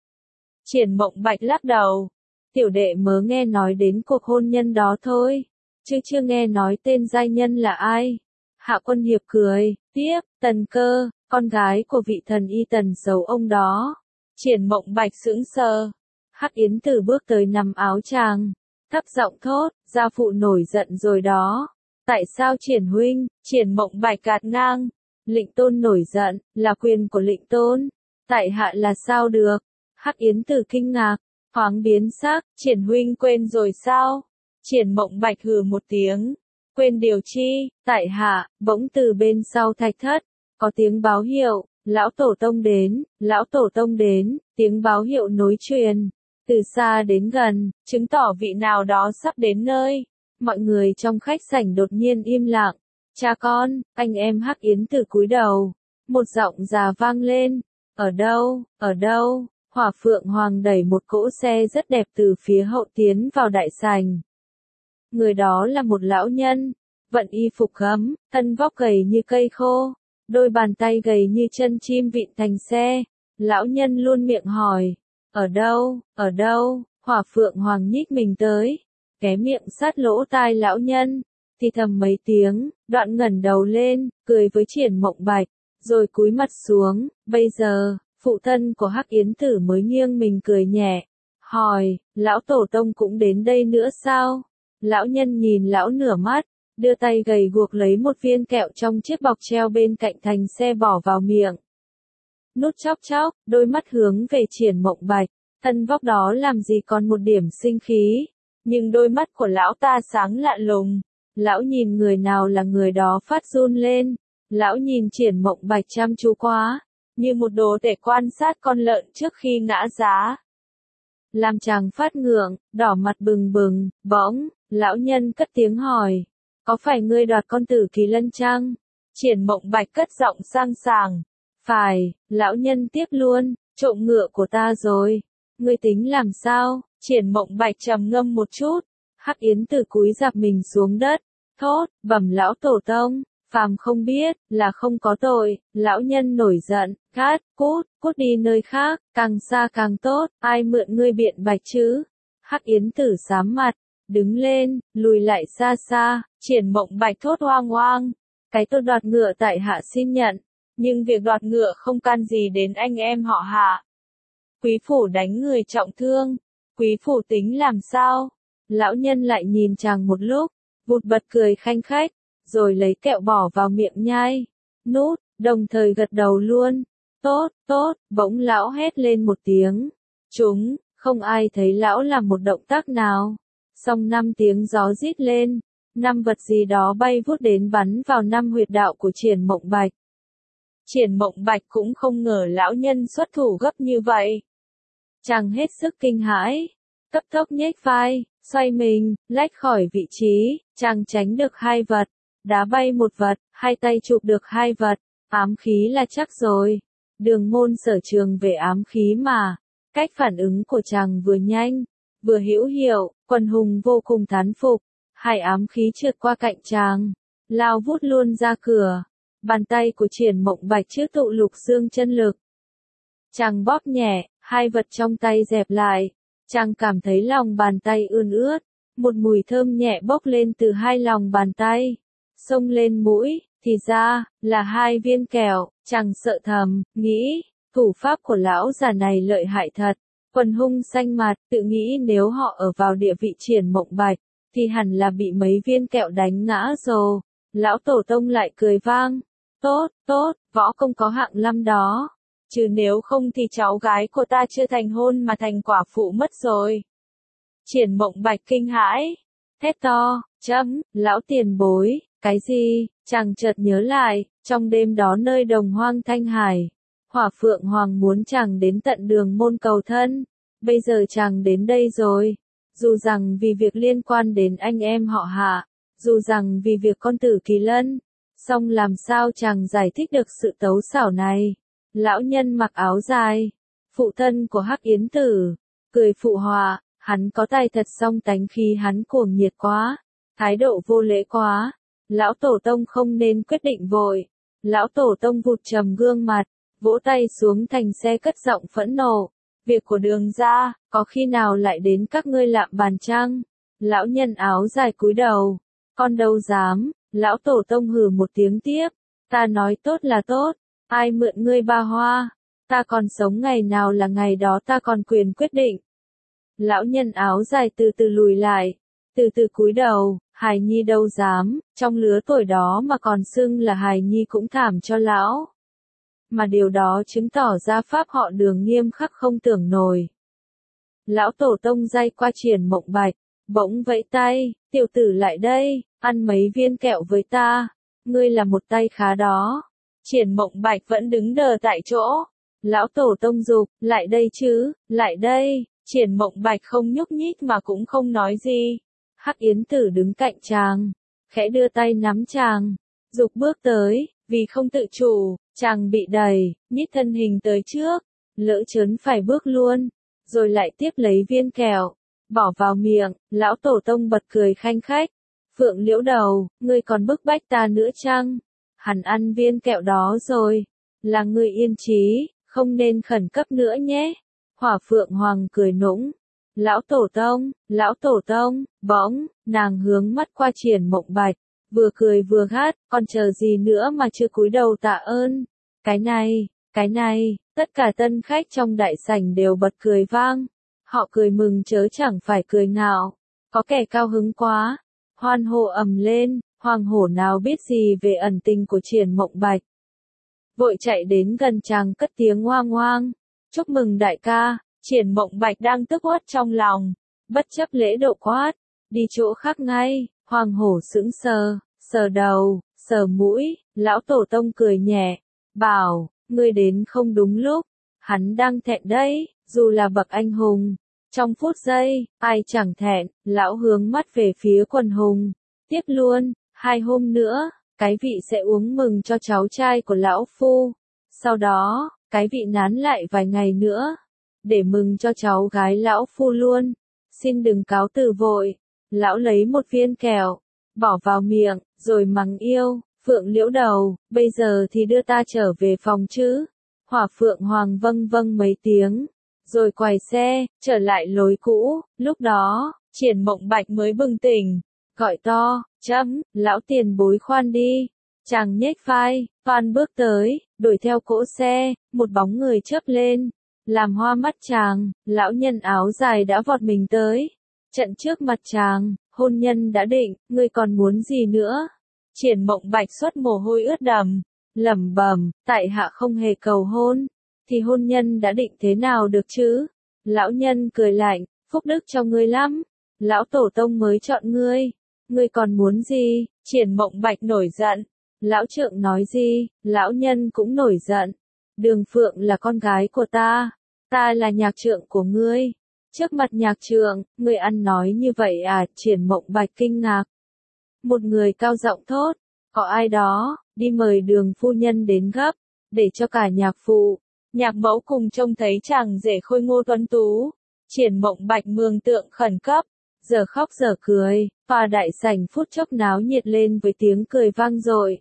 Triển Mộng Bạch lắc đầu. Tiểu đệ mới nghe nói đến cuộc hôn nhân đó thôi, chứ chưa nghe nói tên giai nhân là ai. Hạ Quân Hiệp cười, tiếp, Tần Cơ, con gái của vị thần y Tần giấu ông đó. Triển Mộng Bạch sững sờ. Hắc Yến Tử bước tới nắm áo chàng, thấp giọng thốt, gia phụ nổi giận rồi đó. Tại sao Triển huynh? Triển Mộng Bạch gạt ngang. Lệnh tôn nổi giận, là quyền của lệnh tôn. Tại hạ là sao được? Hắc Yến Tử kinh ngạc, thoáng biến sắc, Triển huynh quên rồi sao? Triển Mộng Bạch hừ một tiếng, quên điều chi? Tại hạ, bỗng từ bên sau thạch thất, có tiếng báo hiệu, lão tổ tông đến, lão tổ tông đến, tiếng báo hiệu nối truyền, từ xa đến gần, chứng tỏ vị nào đó sắp đến nơi. Mọi người trong khách sảnh đột nhiên im lặng. Cha con, anh em Hắc Yến Tử cúi đầu. Một giọng già vang lên. Ở đâu, ở đâu? Hỏa Phượng Hoàng đẩy một cỗ xe rất đẹp từ phía hậu tiến vào đại sảnh. Người đó là một lão nhân, vận y phục gấm, thân vóc gầy như cây khô, đôi bàn tay gầy như chân chim vịn thành xe. Lão nhân luôn miệng hỏi, ở đâu, ở đâu? Hỏa Phượng Hoàng nhích mình tới, ghé miệng sát lỗ tai lão nhân, thì thầm mấy tiếng, đoạn ngẩng đầu lên, cười với Triển Mộng Bạch, rồi cúi mặt xuống. Bây giờ, phụ thân của Hắc Yến Tử mới nghiêng mình cười nhẹ, hỏi, lão tổ tông cũng đến đây nữa sao? Lão nhân nhìn lão nửa mắt, đưa tay gầy guộc lấy một viên kẹo trong chiếc bọc treo bên cạnh thành xe bỏ vào miệng. Nút chóc chóc, đôi mắt hướng về Triển Mộng Bạch, thân vóc đó làm gì còn một điểm sinh khí, nhưng đôi mắt của lão ta sáng lạ lùng. Lão nhìn người nào là người đó phát run lên. Lão nhìn Triển Mộng Bạch chăm chú quá, như một đồ để quan sát con lợn trước khi ngã giá. Làm chàng phát ngượng, đỏ mặt bừng bừng, bỗng, lão nhân cất tiếng hỏi, có phải ngươi đoạt con tử Kỳ Lân chăng? Triển Mộng Bạch cất giọng sang sảng, phải. Lão nhân tiếp luôn, trộm ngựa của ta rồi. Ngươi tính làm sao? Triển Mộng Bạch trầm ngâm một chút. Hắc Yến Tử cúi rạp mình xuống đất, thốt, bẩm lão tổ tông, phàm không biết, là không có tội. Lão nhân nổi giận, cát, cút, cút đi nơi khác, càng xa càng tốt, ai mượn ngươi biện bạch chứ? Hắc Yến Tử sám mặt, đứng lên, lùi lại xa xa. Triển Mộng Bạch thốt hoang hoang, cái tôi đoạt ngựa tại hạ xin nhận, nhưng việc đoạt ngựa không can gì đến anh em họ Hạ. Quý phủ đánh người trọng thương, quý phủ tính làm sao? Lão nhân lại nhìn chàng một lúc, vụt bật cười khanh khách, rồi lấy kẹo bỏ vào miệng nhai, nút, đồng thời gật đầu luôn. Tốt, tốt, bỗng lão hét lên một tiếng. Chúng, không ai thấy lão làm một động tác nào. Xong năm tiếng gió rít lên, năm vật gì đó bay vút đến bắn vào năm huyệt đạo của Triển Mộng Bạch. Triển Mộng Bạch cũng không ngờ lão nhân xuất thủ gấp như vậy. Chàng hết sức kinh hãi, cấp tốc nhếch vai, xoay mình, lách khỏi vị trí, chàng tránh được hai vật, đá bay một vật, hai tay chụp được hai vật, ám khí là chắc rồi. Đường môn sở trường về ám khí mà, cách phản ứng của chàng vừa nhanh, vừa hữu hiệu, Quần Hùng vô cùng thán phục, hai ám khí trượt qua cạnh chàng, lao vút luôn ra cửa. Bàn tay của Triển Mộng Bạch chứa tụ lục xương chân lực. Chàng bóp nhẹ, hai vật trong tay dẹp lại, chàng cảm thấy lòng bàn tay ươn ướt, một mùi thơm nhẹ bốc lên từ hai lòng bàn tay, xông lên mũi, thì ra, là hai viên kẹo, chàng sợ thầm, nghĩ, thủ pháp của lão già này lợi hại thật. Quần Hung xanh mặt, tự nghĩ nếu họ ở vào địa vị Triển Mộng Bạch, thì hẳn là bị mấy viên kẹo đánh ngã rồi. Lão tổ tông lại cười vang. Tốt, tốt, võ công có hạng năm đó. Chứ nếu không thì cháu gái của ta chưa thành hôn mà thành quả phụ mất rồi. Triển Mộng Bạch kinh hãi, thét to, chấm, lão tiền bối, cái gì? Chàng chợt nhớ lại, trong đêm đó nơi đồng hoang Thanh Hải, Hỏa Phượng Hoàng muốn chàng đến tận Đường Môn cầu thân, bây giờ chàng đến đây rồi. Dù rằng vì việc liên quan đến anh em họ Hạ, dù rằng vì việc con tử Kỳ Lân, song làm sao chàng giải thích được sự tấu xảo này. Lão nhân mặc áo dài, phụ thân của Hắc Yến Tử, cười phụ họa, hắn có tài thật song tánh khi hắn cuồng nhiệt quá, thái độ vô lễ quá. Lão tổ tông không nên quyết định vội. Lão tổ tông vụt trầm gương mặt, vỗ tay xuống thành xe cất giọng phẫn nộ. Việc của Đường gia, có khi nào lại đến các ngươi lạm bàn chăng? Lão nhân áo dài cúi đầu, con đâu dám. Lão tổ tông hừ một tiếng tiếp, ta nói tốt là tốt, ai mượn ngươi ba hoa, ta còn sống ngày nào là ngày đó ta còn quyền quyết định. Lão nhân áo dài từ từ lùi lại, từ từ cúi đầu, hài nhi đâu dám, trong lứa tuổi đó mà còn xưng là hài nhi cũng thảm cho lão. Mà điều đó chứng tỏ ra pháp họ Đường nghiêm khắc không tưởng nổi. Lão tổ tông day qua Triển Mộng Bạch, bỗng vẫy tay, tiểu tử lại đây, ăn mấy viên kẹo với ta, ngươi là một tay khá đó. Triển Mộng Bạch vẫn đứng đờ tại chỗ. Lão tổ tông giục, lại đây chứ, lại đây. Triển Mộng Bạch không nhúc nhích mà cũng không nói gì. Hắc Yến Tử đứng cạnh chàng, khẽ đưa tay nắm chàng, giục bước tới, vì không tự chủ, chàng bị đẩy, nhích thân hình tới trước, lỡ chớn phải bước luôn, rồi lại tiếp lấy viên kẹo, bỏ vào miệng. Lão tổ tông bật cười khanh khách. Phượng Liễu Đầu, ngươi còn bức bách ta nữa chăng? Hắn ăn viên kẹo đó rồi, là ngươi yên trí, không nên khẩn cấp nữa nhé. Hỏa Phượng Hoàng cười nũng. Lão tổ tông, lão tổ tông, bỗng, nàng hướng mắt qua Triển Mộng Bạch, vừa cười vừa gắt, còn chờ gì nữa mà chưa cúi đầu tạ ơn. Cái này, cái này, tất cả tân khách trong đại sảnh đều bật cười vang. Họ cười mừng chớ chẳng phải cười ngạo, có kẻ cao hứng quá, hoan hô ầm lên, hoàng hổ nào biết gì về ẩn tình của Triển Mộng Bạch. Vội chạy đến gần chàng cất tiếng hoang hoang, chúc mừng đại ca. Triển Mộng Bạch đang tức uất trong lòng, bất chấp lễ độ quát, đi chỗ khác ngay. Hoàng hổ sững sờ, sờ đầu, sờ mũi. Lão tổ tông cười nhẹ, bảo, ngươi đến không đúng lúc, hắn đang thẹn đấy, dù là bậc anh hùng. Trong phút giây, ai chẳng thẹn. Lão hướng mắt về phía Quần Hùng, tiếp luôn, hai hôm nữa, cái vị sẽ uống mừng cho cháu trai của lão phu. Sau đó, cái vị nán lại vài ngày nữa, để mừng cho cháu gái lão phu luôn. Xin đừng cáo từ vội. Lão lấy một viên kẹo, bỏ vào miệng, rồi mắng yêu, Phượng Liễu Đầu, bây giờ thì đưa ta trở về phòng chứ. Hỏa Phượng Hoàng vâng vâng mấy tiếng, rồi quay xe, trở lại lối cũ. Lúc đó, Triển Mộng Bạch mới bừng tỉnh, gọi to, chấm, lão tiền bối khoan đi. Chàng nhếch vai, toan bước tới, đuổi theo cỗ xe, một bóng người chớp lên. Làm hoa mắt chàng, lão nhân áo dài đã vọt mình tới. Chặn trước mặt chàng, hôn nhân đã định, ngươi còn muốn gì nữa? Triển Mộng Bạch xuất mồ hôi ướt đầm, lẩm bẩm, tại hạ không hề cầu hôn, thì hôn nhân đã định thế nào được chứ? Lão nhân cười lạnh, phúc đức cho ngươi lắm, lão tổ tông mới chọn ngươi, ngươi còn muốn gì? Triển Mộng Bạch nổi giận, lão trượng nói gì? Lão nhân cũng nổi giận, Đường Phượng là con gái của ta, ta là nhạc trượng của ngươi. Trước mặt nhạc trượng, ngươi ăn nói như vậy à? Triển Mộng Bạch kinh ngạc. Một người cao giọng thốt, có ai đó, đi mời Đường phu nhân đến gấp, để cho cả nhạc phụ, nhạc mẫu cùng trông thấy chàng rể khôi ngô tuấn tú. Triển Mộng Bạch mường tượng khẩn cấp, giờ khóc giờ cười, và đại sảnh phút chốc náo nhiệt lên với tiếng cười vang dội.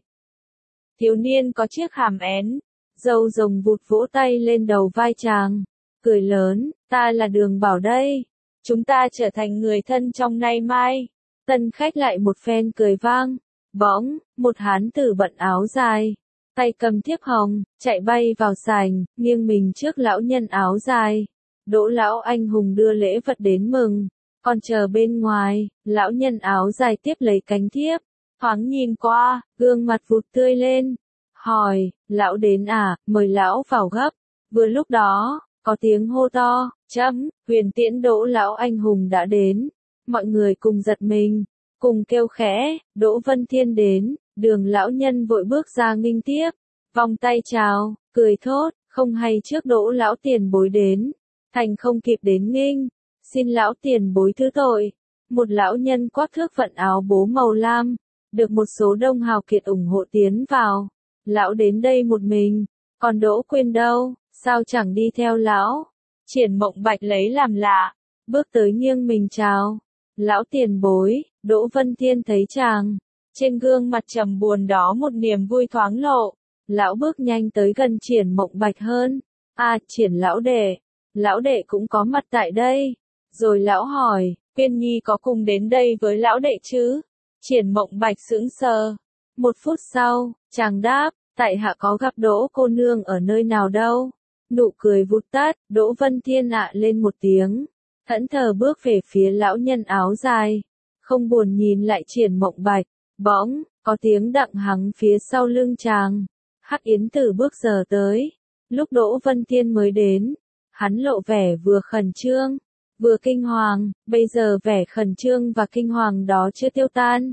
Thiếu niên có chiếc hàm én, râu rồng vụt vỗ tay lên đầu vai chàng, cười lớn, ta là Đường Bảo đây, chúng ta trở thành người thân trong nay mai. Tân khách lại một phen cười vang, bỗng, một hán tử bận áo dài, tay cầm thiếp hồng, chạy bay vào sảnh, nghiêng mình trước lão nhân áo dài. Đỗ lão anh hùng đưa lễ vật đến mừng, còn chờ bên ngoài, lão nhân áo dài tiếp lấy cánh thiếp, thoáng nhìn qua, gương mặt vụt tươi lên, hỏi, lão đến à, mời lão vào gấp. Vừa lúc đó, có tiếng hô to, chấm, huyền tiễn Đỗ lão anh hùng đã đến. Mọi người cùng giật mình, cùng kêu khẽ, Đỗ Vân Thiên đến. Đường lão nhân vội bước ra nghênh tiếp, vòng tay chào, cười thốt, không hay trước Đỗ lão tiền bối đến, thành không kịp đến nghênh, xin lão tiền bối thứ tội. Một lão nhân khoác thước vận áo bố màu lam, được một số đông hào kiệt ủng hộ tiến vào. Lão đến đây một mình, còn Đỗ Quyên đâu, sao chẳng đi theo lão? Triển Mộng Bạch lấy làm lạ, bước tới nghiêng mình chào. Lão tiền bối, Đỗ Vân Thiên thấy chàng, trên gương mặt trầm buồn đó một niềm vui thoáng lộ. Lão bước nhanh tới gần Triển Mộng Bạch hơn. À, Triển lão đệ, lão đệ cũng có mặt tại đây. Rồi lão hỏi, Quyên Nhi có cùng đến đây với lão đệ chứ? Triển Mộng Bạch sững sờ. Một phút sau, chàng đáp, tại hạ có gặp Đỗ cô nương ở nơi nào đâu. Nụ cười vụt tắt, Đỗ Vân Thiên ạ lên một tiếng, thẫn thờ bước về phía lão nhân áo dài, không buồn nhìn lại Triển Mộng Bạch. Bỗng, có tiếng đặng hắng phía sau lưng chàng. Hắc Yến Tử bước giờ tới. Lúc Đỗ Vân Thiên mới đến, hắn lộ vẻ vừa khẩn trương, vừa kinh hoàng, bây giờ vẻ khẩn trương và kinh hoàng đó chưa tiêu tan.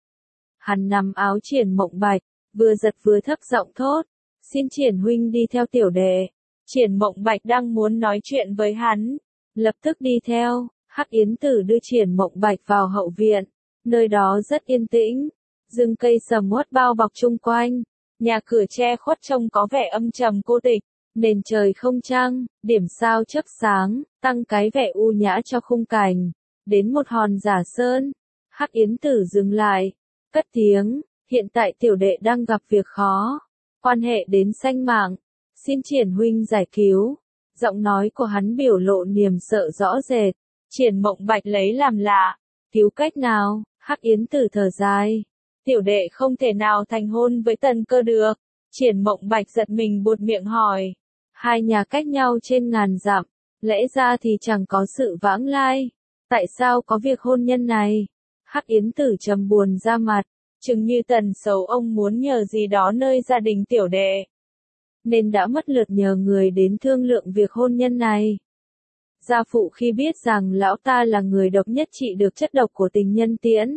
Hắn nắm áo Triển Mộng Bạch, vừa giật vừa thấp giọng thốt, xin Triển huynh đi theo tiểu đệ. Triển Mộng Bạch đang muốn nói chuyện với hắn, lập tức đi theo. Hắc Yến Tử đưa Triển Mộng Bạch vào hậu viện, nơi đó rất yên tĩnh, rừng cây sầm uất bao bọc chung quanh, nhà cửa che khuất trông có vẻ âm trầm cô tịch, nền trời không trăng, điểm sao chớp sáng, tăng cái vẻ u nhã cho khung cảnh. Đến một hòn giả sơn, Hắc Yến Tử dừng lại, cất tiếng, hiện tại tiểu đệ đang gặp việc khó, quan hệ đến sanh mạng, xin Triển huynh giải cứu. Giọng nói của hắn biểu lộ niềm sợ rõ rệt. Triển Mộng Bạch lấy làm lạ, cứu cách nào? Hắc Yến Tử thở dài, tiểu đệ không thể nào thành hôn với Tần Cơ được. Triển Mộng Bạch giật mình buột miệng hỏi, hai nhà cách nhau trên ngàn dặm, lẽ ra thì chẳng có sự vãng lai, tại sao có việc hôn nhân này? Hắc Yến Tử trầm buồn ra mặt, chừng như Tần Sầu ông muốn nhờ gì đó nơi gia đình tiểu đệ, nên đã mất lượt nhờ người đến thương lượng việc hôn nhân này. Gia phụ khi biết rằng lão ta là người độc nhất trị được chất độc của tình nhân tiễn,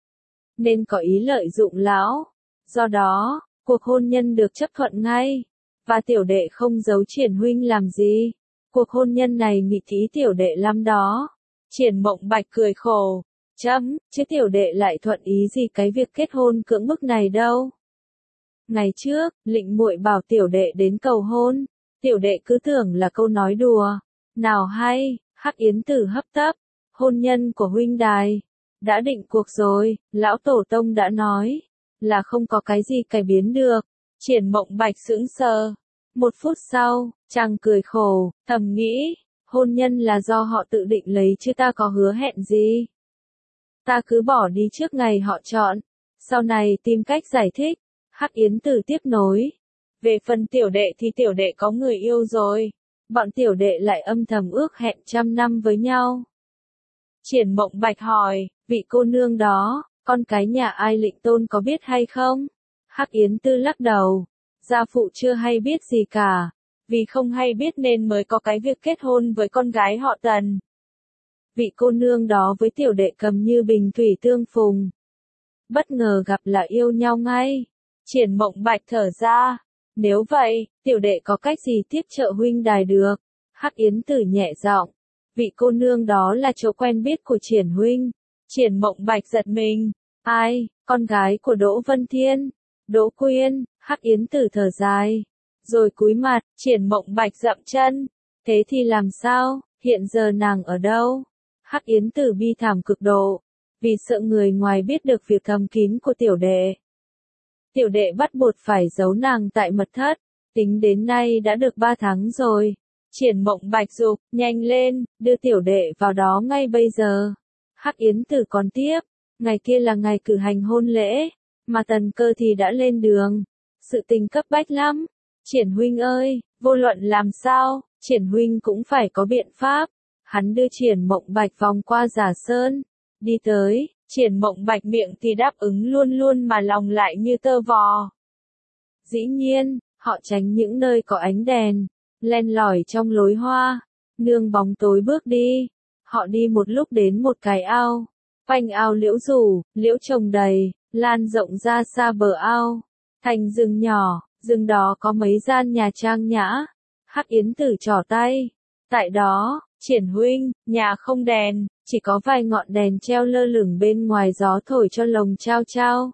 nên có ý lợi dụng lão. Do đó, cuộc hôn nhân được chấp thuận ngay, và tiểu đệ không giấu Triển huynh làm gì. Cuộc hôn nhân này nghịch ý tiểu đệ lắm đó. Triển Mộng Bạch cười khổ, chấm, chứ tiểu đệ lại thuận ý gì cái việc kết hôn cưỡng bức này đâu. Ngày trước, Lệnh muội bảo tiểu đệ đến cầu hôn, tiểu đệ cứ tưởng là câu nói đùa. Nào hay, Hắc Yến Tử hấp tấp, hôn nhân của huynh đài đã định cuộc rồi, lão tổ tông đã nói là không có cái gì cải biến được. Triển Mộng Bạch sững sờ. Một phút sau, chàng cười khổ, thầm nghĩ, hôn nhân là do họ tự định lấy chứ ta có hứa hẹn gì. Ta cứ bỏ đi trước ngày họ chọn, sau này tìm cách giải thích. Hắc Yến Tử tiếp nối. Về phần tiểu đệ thì tiểu đệ có người yêu rồi. Bọn tiểu đệ lại âm thầm ước hẹn trăm năm với nhau. Triển Mộng Bạch hỏi, vị cô nương đó, con cái nhà ai Lệnh Tôn có biết hay không? Hắc Yến Tư lắc đầu. Gia phụ chưa hay biết gì cả. Vì không hay biết nên mới có cái việc kết hôn với con gái họ Tần. Vị cô nương đó với tiểu đệ cầm như bình thủy tương phùng. Bất ngờ gặp là yêu nhau ngay. Triển Mộng Bạch thở ra. Nếu vậy, tiểu đệ có cách gì tiếp trợ huynh đài được? Hắc Yến Tử nhẹ giọng. Vị cô nương đó là chỗ quen biết của Triển huynh. Triển Mộng Bạch giật mình. Ai, con gái của Đỗ Vân Thiên? Đỗ Quyên. Hắc Yến Tử thở dài. Rồi cúi mặt, Triển Mộng Bạch dậm chân. Thế thì làm sao, hiện giờ nàng ở đâu? Hắc Yến Tử bi thảm cực độ. Vì sợ người ngoài biết được việc thầm kín của tiểu đệ. Tiểu đệ bắt buộc phải giấu nàng tại mật thất. Tính đến nay đã được ba tháng rồi. Triển Mộng Bạch dục, nhanh lên, đưa tiểu đệ vào đó ngay bây giờ. Hắc Yến Tử còn tiếp. Ngày kia là ngày cử hành hôn lễ. Mà Tần Cơ thì đã lên đường. Sự tình cấp bách lắm. Triển huynh ơi, vô luận làm sao, Triển huynh cũng phải có biện pháp. Hắn đưa Triển Mộng Bạch vòng qua Giả Sơn. Đi tới, Triển Mộng Bạch miệng thì đáp ứng luôn luôn mà lòng lại như tơ vò. Dĩ nhiên, họ tránh những nơi có ánh đèn, len lỏi trong lối hoa, nương bóng tối bước đi. Họ đi một lúc đến một cái ao. Quanh ao liễu rủ, liễu trồng đầy, lan rộng ra xa bờ ao. Thành rừng nhỏ, rừng đó có mấy gian nhà trang nhã. Hắc Yến Tử trỏ tay. Tại đó, Triển huynh, nhà không đèn, chỉ có vài ngọn đèn treo lơ lửng bên ngoài gió thổi cho lồng trao trao.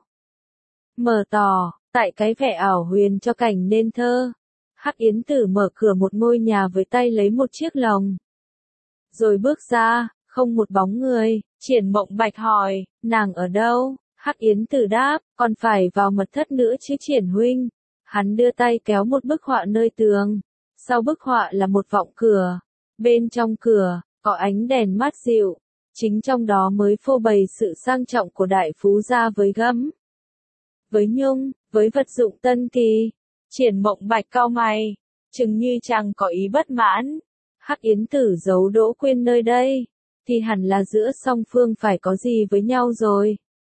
Mở tỏ, tại cái vẻ ảo huyền cho cảnh nên thơ. Hắc Yến Tử mở cửa một ngôi nhà với tay lấy một chiếc lồng. Rồi bước ra, không một bóng người. Triển Mộng Bạch hỏi, nàng ở đâu? Hắc Yến Tử đáp, còn phải vào mật thất nữa chứ Triển huynh. Hắn đưa tay kéo một bức họa nơi tường. Sau bức họa là một vọng cửa. Bên trong cửa, có ánh đèn mát dịu. Chính trong đó mới phô bày sự sang trọng của đại phú gia với gấm, với nhung, với vật dụng tân kỳ. Triển Mộng Bạch cau mày, chừng như chàng có ý bất mãn. Hắc Yến Tử giấu Đỗ Quyên nơi đây, thì hẳn là giữa song phương phải có gì với nhau rồi.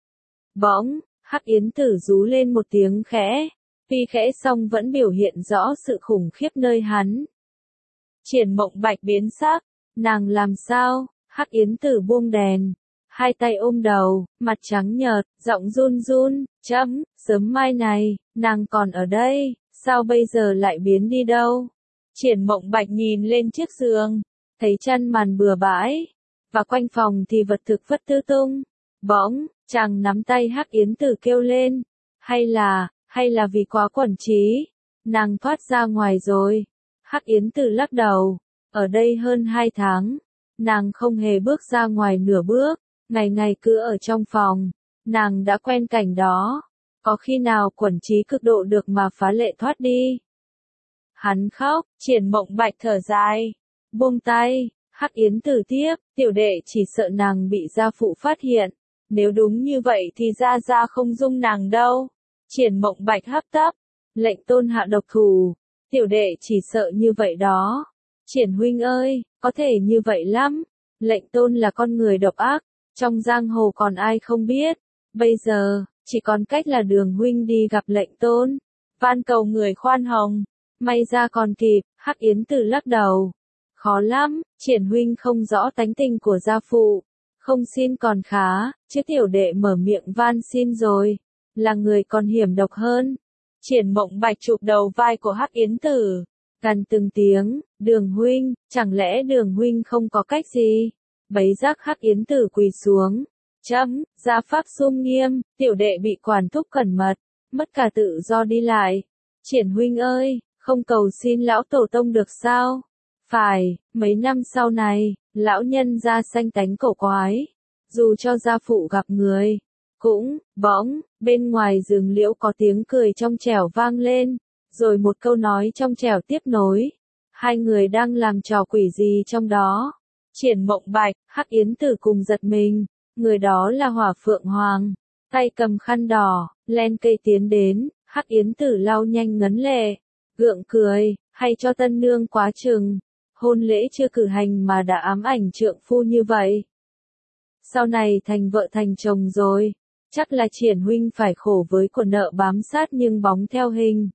Bỗng, Hắc Yến Tử rú lên một tiếng khẽ, tuy khẽ song vẫn biểu hiện rõ sự khủng khiếp nơi hắn. Triển Mộng Bạch biến sắc, nàng làm sao? Hắc Yến Tử buông đèn, hai tay ôm đầu, mặt trắng nhợt, giọng run run, chấm, sớm mai này, nàng còn ở đây, sao bây giờ lại biến đi đâu? Triển Mộng Bạch nhìn lên chiếc giường, thấy chăn màn bừa bãi, và quanh phòng thì vật thực vất tứ tung. Bỗng, chàng nắm tay Hắc Yến Tử kêu lên, hay là, hay là vì quá quẩn trí, nàng thoát ra ngoài rồi. Hắc Yến Tử lắc đầu, ở đây hơn hai tháng, nàng không hề bước ra ngoài nửa bước, ngày ngày cứ ở trong phòng, nàng đã quen cảnh đó, có khi nào quẩn trí cực độ được mà phá lệ thoát đi. Hắn khóc, Triển Mộng Bạch thở dài, buông tay. Hắc Yến Tử tiếp, tiểu đệ chỉ sợ nàng bị gia phụ phát hiện, nếu đúng như vậy thì gia gia không dung nàng đâu. Triển Mộng Bạch hấp tấp, Lệnh Tôn hạ độc thủ, tiểu đệ chỉ sợ như vậy đó. Triển huynh ơi, có thể như vậy lắm. Lệnh Tôn là con người độc ác, trong giang hồ còn ai không biết. Bây giờ, chỉ còn cách là Đường huynh đi gặp Lệnh Tôn, van cầu người khoan hồng. May ra còn kịp. Hắc Yến Tử lắc đầu. Khó lắm, Triển huynh không rõ tánh tình của gia phụ. Không xin còn khá, chứ tiểu đệ mở miệng van xin rồi, là người còn hiểm độc hơn. Triển Mộng Bạch chụp đầu vai của Hắc Yến Tử, gằn từng tiếng, Đường huynh, chẳng lẽ Đường huynh không có cách gì? Bấy giác Hắc Yến Tử quỳ xuống. Chấm, gia pháp sum nghiêm, tiểu đệ bị quản thúc cẩn mật, mất cả tự do đi lại. Triển huynh ơi, không cầu xin lão tổ tông được sao? Phải, mấy năm sau này, lão nhân gia sanh tánh cổ quái, dù cho gia phụ gặp người, cũng, bỗng, bên ngoài rừng liễu có tiếng cười trong trẻo vang lên, rồi một câu nói trong trẻo tiếp nối. Hai người đang làm trò quỷ gì trong đó? Triển Mộng Bạch, Hắc Yến Tử cùng giật mình, người đó là Hỏa Phượng Hoàng, tay cầm khăn đỏ, len cây tiến đến, Hắc Yến Tử lau nhanh ngấn lệ, gượng cười, hay cho tân nương quá chừng, hôn lễ chưa cử hành mà đã ám ảnh trượng phu như vậy. Sau này thành vợ thành chồng rồi, chắc là Triển huynh phải khổ với quần nợ bám sát nhưng bóng theo hình.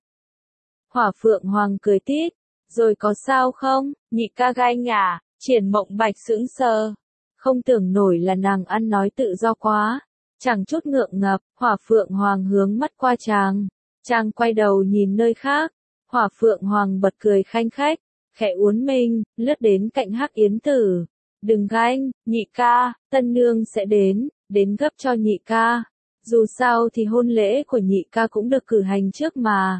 Hỏa Phượng Hoàng cười tít, rồi có sao không, nhị ca ganh à, Triển Mộng Bạch sững sờ. Không tưởng nổi là nàng ăn nói tự do quá, chẳng chút ngượng ngập, Hỏa Phượng Hoàng hướng mắt qua chàng, chàng quay đầu nhìn nơi khác, Hỏa Phượng Hoàng bật cười khanh khách, khẽ uốn mình, lướt đến cạnh Hắc Yến Tử. Đừng ganh, nhị ca, tân nương sẽ đến, đến gấp cho nhị ca. Dù sao thì hôn lễ của nhị ca cũng được cử hành trước mà.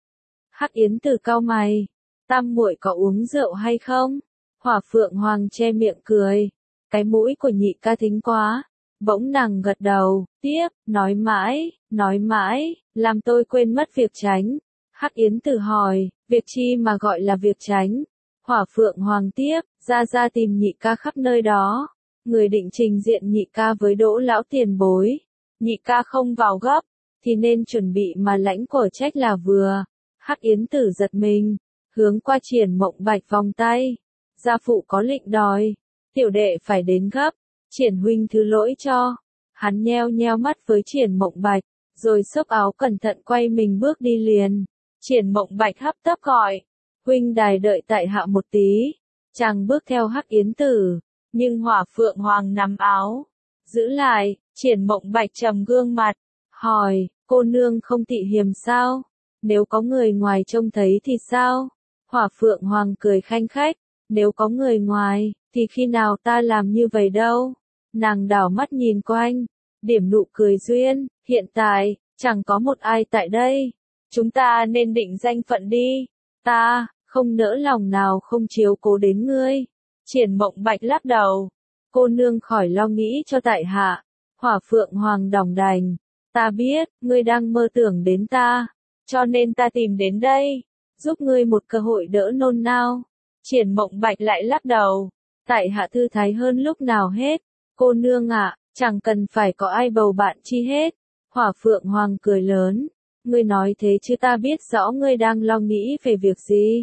Hắc Yến Tử cau mày, tam muội có uống rượu hay không? Hỏa Phượng Hoàng che miệng cười, cái mũi của nhị ca thính quá. Bỗng nàng gật đầu, tiếp, nói mãi, nói mãi, làm tôi quên mất việc tránh. Hắc Yến Tử hỏi, việc chi mà gọi là việc tránh? Hỏa Phượng Hoàng tiếp, ra ra tìm nhị ca khắp nơi đó. Người định trình diện nhị ca với Đỗ lão tiền bối. Nhị ca không vào gấp, thì nên chuẩn bị mà lãnh của trách là vừa. Hắc Yến Tử giật mình, hướng qua Triển Mộng Bạch vòng tay. Gia phụ có lệnh đòi, tiểu đệ phải đến gấp, Triển huynh thứ lỗi cho. Hắn nheo nheo mắt với Triển Mộng Bạch, rồi xốc áo cẩn thận quay mình bước đi liền. Triển Mộng Bạch hấp tấp gọi, huynh đài đợi tại hạ một tí. Chàng bước theo Hắc Yến Tử, nhưng Hỏa Phượng Hoàng nắm áo, giữ lại. Triển Mộng Bạch trầm gương mặt, hỏi, cô nương không tị hiềm sao? Nếu có người ngoài trông thấy thì sao? Hỏa Phượng Hoàng cười khanh khách, nếu có người ngoài, thì khi nào ta làm như vậy đâu? Nàng đảo mắt nhìn quanh, điểm nụ cười duyên, hiện tại, chẳng có một ai tại đây. Chúng ta nên định danh phận đi. Ta, không nỡ lòng nào không chiếu cố đến ngươi. Triển Mộng Bạch lắc đầu, cô nương khỏi lo nghĩ cho tại hạ. Hỏa Phượng Hoàng đỏng đành, ta biết, ngươi đang mơ tưởng đến ta, cho nên ta tìm đến đây, giúp ngươi một cơ hội đỡ nôn nao. Triển Mộng Bạch lại lắc đầu, tại hạ thư thái hơn lúc nào hết, cô nương ạ, chẳng cần phải có ai bầu bạn chi hết. Hỏa Phượng Hoàng cười lớn, ngươi nói thế chứ ta biết rõ ngươi đang lo nghĩ về việc gì,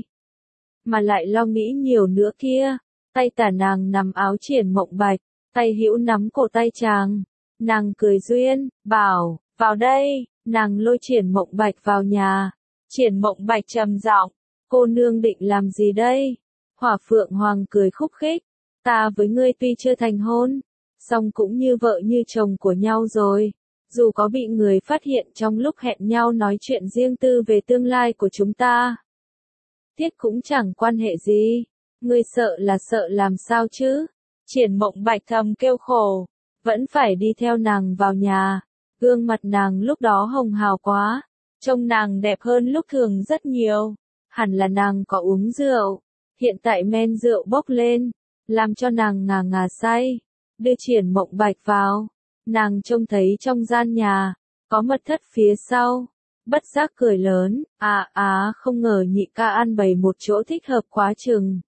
mà lại lo nghĩ nhiều nữa kia. Tay tả nàng nắm áo Triển Mộng Bạch, tay hữu nắm cổ tay chàng. Nàng cười duyên, bảo, vào đây, nàng lôi Triển Mộng Bạch vào nhà. Triển Mộng Bạch trầm giọng, cô nương định làm gì đây? Hỏa Phượng Hoàng cười khúc khích, ta với ngươi tuy chưa thành hôn, song cũng như vợ như chồng của nhau rồi. Dù có bị người phát hiện trong lúc hẹn nhau nói chuyện riêng tư về tương lai của chúng ta, tiếc cũng chẳng quan hệ gì. Ngươi sợ là sợ làm sao chứ? Triển Mộng Bạch thầm kêu khổ, vẫn phải đi theo nàng vào nhà. Gương mặt nàng lúc đó hồng hào quá, trông nàng đẹp hơn lúc thường rất nhiều. Hẳn là nàng có uống rượu, hiện tại men rượu bốc lên, làm cho nàng ngà ngà say. Đưa Triển Mộng Bạch vào, nàng trông thấy trong gian nhà, có mật thất phía sau. Bất giác cười lớn, à á không ngờ nhị ca ăn bày một chỗ thích hợp quá chừng.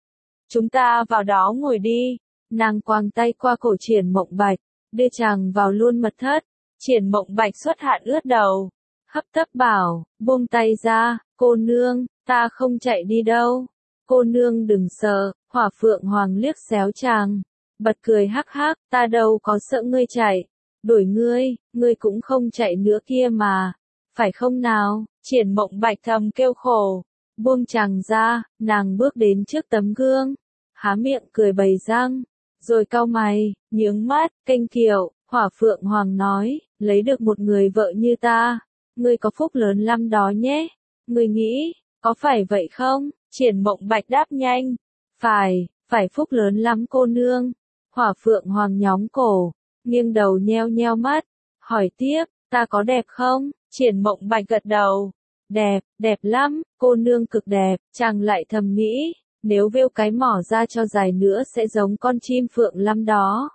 Chúng ta vào đó ngồi đi. Nàng quàng tay qua cổ Triển Mộng Bạch, đưa chàng vào luôn mật thất. Triển Mộng Bạch xuất hạn ướt đầu, hấp tấp bảo, buông tay ra, cô nương, ta không chạy đi đâu. Cô nương đừng sợ. Hỏa Phượng Hoàng liếc xéo chàng, bật cười hắc hắc, ta đâu có sợ ngươi chạy. Đổi ngươi, ngươi cũng không chạy nữa kia mà, phải không nào? Triển Mộng Bạch thầm kêu khổ, buông chàng ra. Nàng bước đến trước tấm gương, há miệng cười bày răng, rồi cau mày, nhướng mắt, kênh kiệu. Hỏa Phượng Hoàng nói, lấy được một người vợ như ta, ngươi có phúc lớn lắm đó nhé. Ngươi nghĩ, có phải vậy không? Triển Mộng Bạch đáp nhanh, phải, phải phúc lớn lắm cô nương. Hỏa Phượng Hoàng nhóng cổ, nghiêng đầu nheo nheo mắt, hỏi tiếp, ta có đẹp không? Triển Mộng Bạch gật đầu, đẹp, đẹp lắm, cô nương cực đẹp. Chàng lại thầm nghĩ, nếu vêu cái mỏ ra cho dài nữa sẽ giống con chim phượng lắm đó.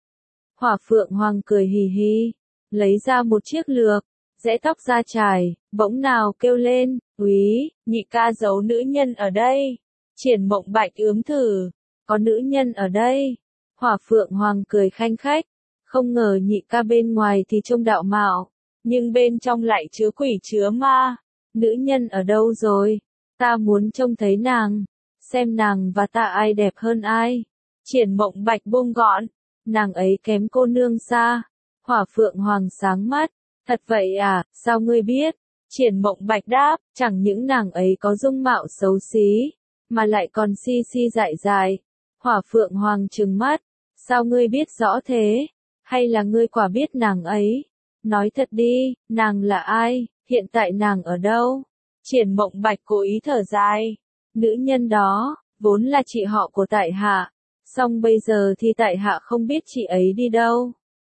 Hỏa Phượng Hoàng cười hì hì, lấy ra một chiếc lược, rẽ tóc ra trải, bỗng nào kêu lên, úy, nhị ca giấu nữ nhân ở đây. Triển Mộng Bạch ướm thử, có nữ nhân ở đây. Hỏa Phượng Hoàng cười khanh khách, không ngờ nhị ca bên ngoài thì trông đạo mạo, nhưng bên trong lại chứa quỷ chứa ma. Nữ nhân ở đâu rồi? Ta muốn trông thấy nàng, xem nàng và ta ai đẹp hơn ai. Triển Mộng Bạch buông gọn, nàng ấy kém cô nương xa. Hỏa Phượng Hoàng sáng mắt, thật vậy à, sao ngươi biết? Triển Mộng Bạch đáp, chẳng những nàng ấy có dung mạo xấu xí, mà lại còn si si dại dại. Hỏa Phượng Hoàng trừng mắt, sao ngươi biết rõ thế? Hay là ngươi quả biết nàng ấy? Nói thật đi, nàng là ai, hiện tại nàng ở đâu? Triển Mộng Bạch cố ý thở dài, nữ nhân đó, vốn là chị họ của tại hạ, song bây giờ thì tại hạ không biết chị ấy đi đâu.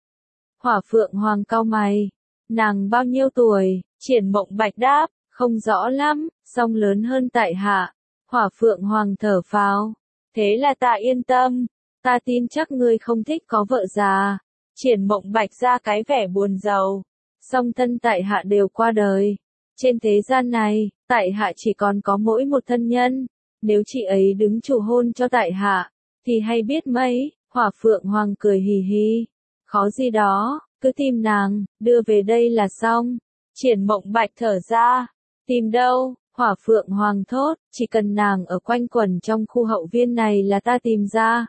Hỏa Phượng Hoàng cau mày, nàng bao nhiêu tuổi? Triển Mộng Bạch đáp, không rõ lắm, song lớn hơn tại hạ. Hỏa Phượng Hoàng thở phào, thế là ta yên tâm, ta tin chắc ngươi không thích có vợ già. Triển Mộng Bạch ra cái vẻ buồn rầu, song thân tại hạ đều qua đời. Trên thế gian này, tại hạ chỉ còn có mỗi một thân nhân, nếu chị ấy đứng chủ hôn cho tại hạ, thì hay biết mấy. Hỏa Phượng Hoàng cười hì hì, khó gì đó, cứ tìm nàng, đưa về đây là xong. Triển Mộng Bạch thở ra, tìm đâu? Hỏa Phượng Hoàng thốt, chỉ cần nàng ở quanh quẩn trong khu hậu viên này là ta tìm ra.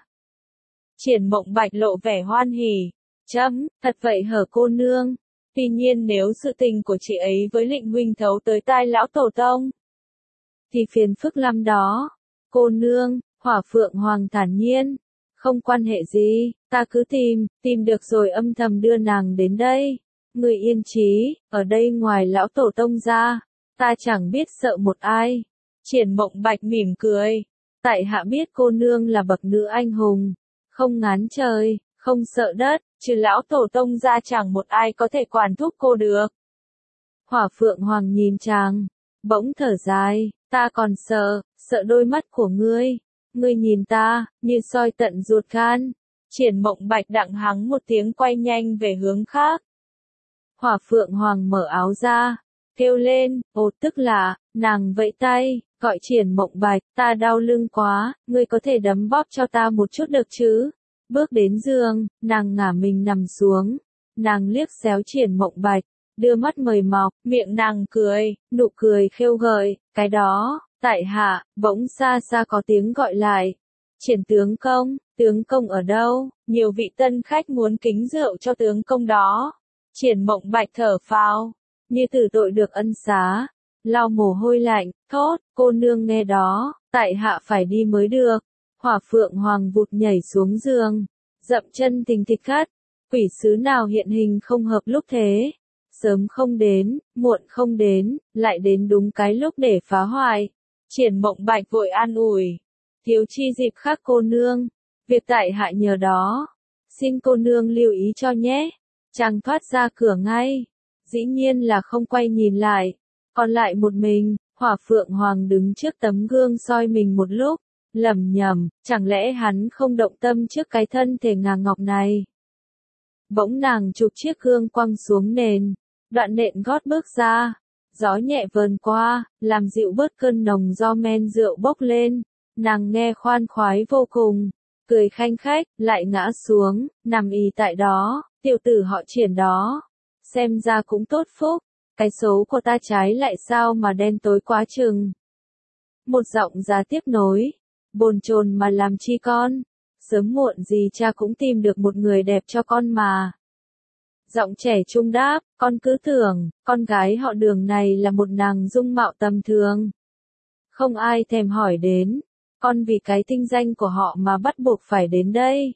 Triển Mộng Bạch lộ vẻ hoan hỉ, chấm, thật vậy hở cô nương? Tuy nhiên nếu sự tình của chị ấy với Lệnh huynh thấu tới tai lão tổ tông, thì phiền phức lắm đó. Cô nương, Hỏa Phượng Hoàng thản nhiên, không quan hệ gì, ta cứ tìm, tìm được rồi âm thầm đưa nàng đến đây. Người yên trí, ở đây ngoài lão tổ tông ra, ta chẳng biết sợ một ai. Triển Mộng Bạch mỉm cười, tại hạ biết cô nương là bậc nữ anh hùng, không ngán trời, không sợ đất, trừ lão tổ tông ra chẳng một ai có thể quản thúc cô được. Hỏa Phượng Hoàng nhìn chàng, bỗng thở dài, ta còn sợ, sợ đôi mắt của ngươi. Ngươi nhìn ta, như soi tận ruột gan. Triển Mộng Bạch đặng hắng một tiếng quay nhanh về hướng khác. Hỏa Phượng Hoàng mở áo ra, kêu lên, ồ tức là, nàng vẫy tay, gọi Triển Mộng Bạch, ta đau lưng quá, ngươi có thể đấm bóp cho ta một chút được chứ? Bước đến giường, nàng ngả mình nằm xuống, nàng liếc xéo Triển Mộng Bạch, đưa mắt mời mọc, miệng nàng cười, nụ cười khêu gợi, cái đó, tại hạ, bỗng xa xa có tiếng gọi lại. Triển tướng công, tướng công ở đâu? Nhiều vị tân khách muốn kính rượu cho tướng công đó. Triển Mộng Bạch thở phào, như tử tội được ân xá, lau mồ hôi lạnh, thốt, cô nương nghe đó, tại hạ phải đi mới được. Hỏa Phượng Hoàng vụt nhảy xuống giường, dậm chân thình thịch cắt, quỷ sứ nào hiện hình không hợp lúc thế. Sớm không đến, muộn không đến, lại đến đúng cái lúc để phá hoại. Triển Mộng Bạch vội an ủi, thiếu chi dịp khác cô nương, việc tại hạ nhờ đó, xin cô nương lưu ý cho nhé. Chàng thoát ra cửa ngay, dĩ nhiên là không quay nhìn lại, còn lại một mình. Hỏa Phượng Hoàng đứng trước tấm gương soi mình một lúc, lẩm nhẩm, chẳng lẽ hắn không động tâm trước cái thân thể ngà ngọc này. Bỗng nàng chụp chiếc gương quăng xuống nền, đoạn nện gót bước ra, gió nhẹ vờn qua, làm dịu bớt cơn nồng do men rượu bốc lên, nàng nghe khoan khoái vô cùng, cười khanh khách, lại ngã xuống, nằm ì tại đó. Tiểu tử họ Triển đó, xem ra cũng tốt phúc, cái số của ta trái lại sao mà đen tối quá chừng. Một giọng già tiếp nối, bồn chồn mà làm chi con, sớm muộn gì cha cũng tìm được một người đẹp cho con mà. Giọng trẻ trung đáp, con cứ tưởng, con gái họ Đường này là một nàng dung mạo tầm thường. Không ai thèm hỏi đến, con vì cái tinh danh của họ mà bắt buộc phải đến đây.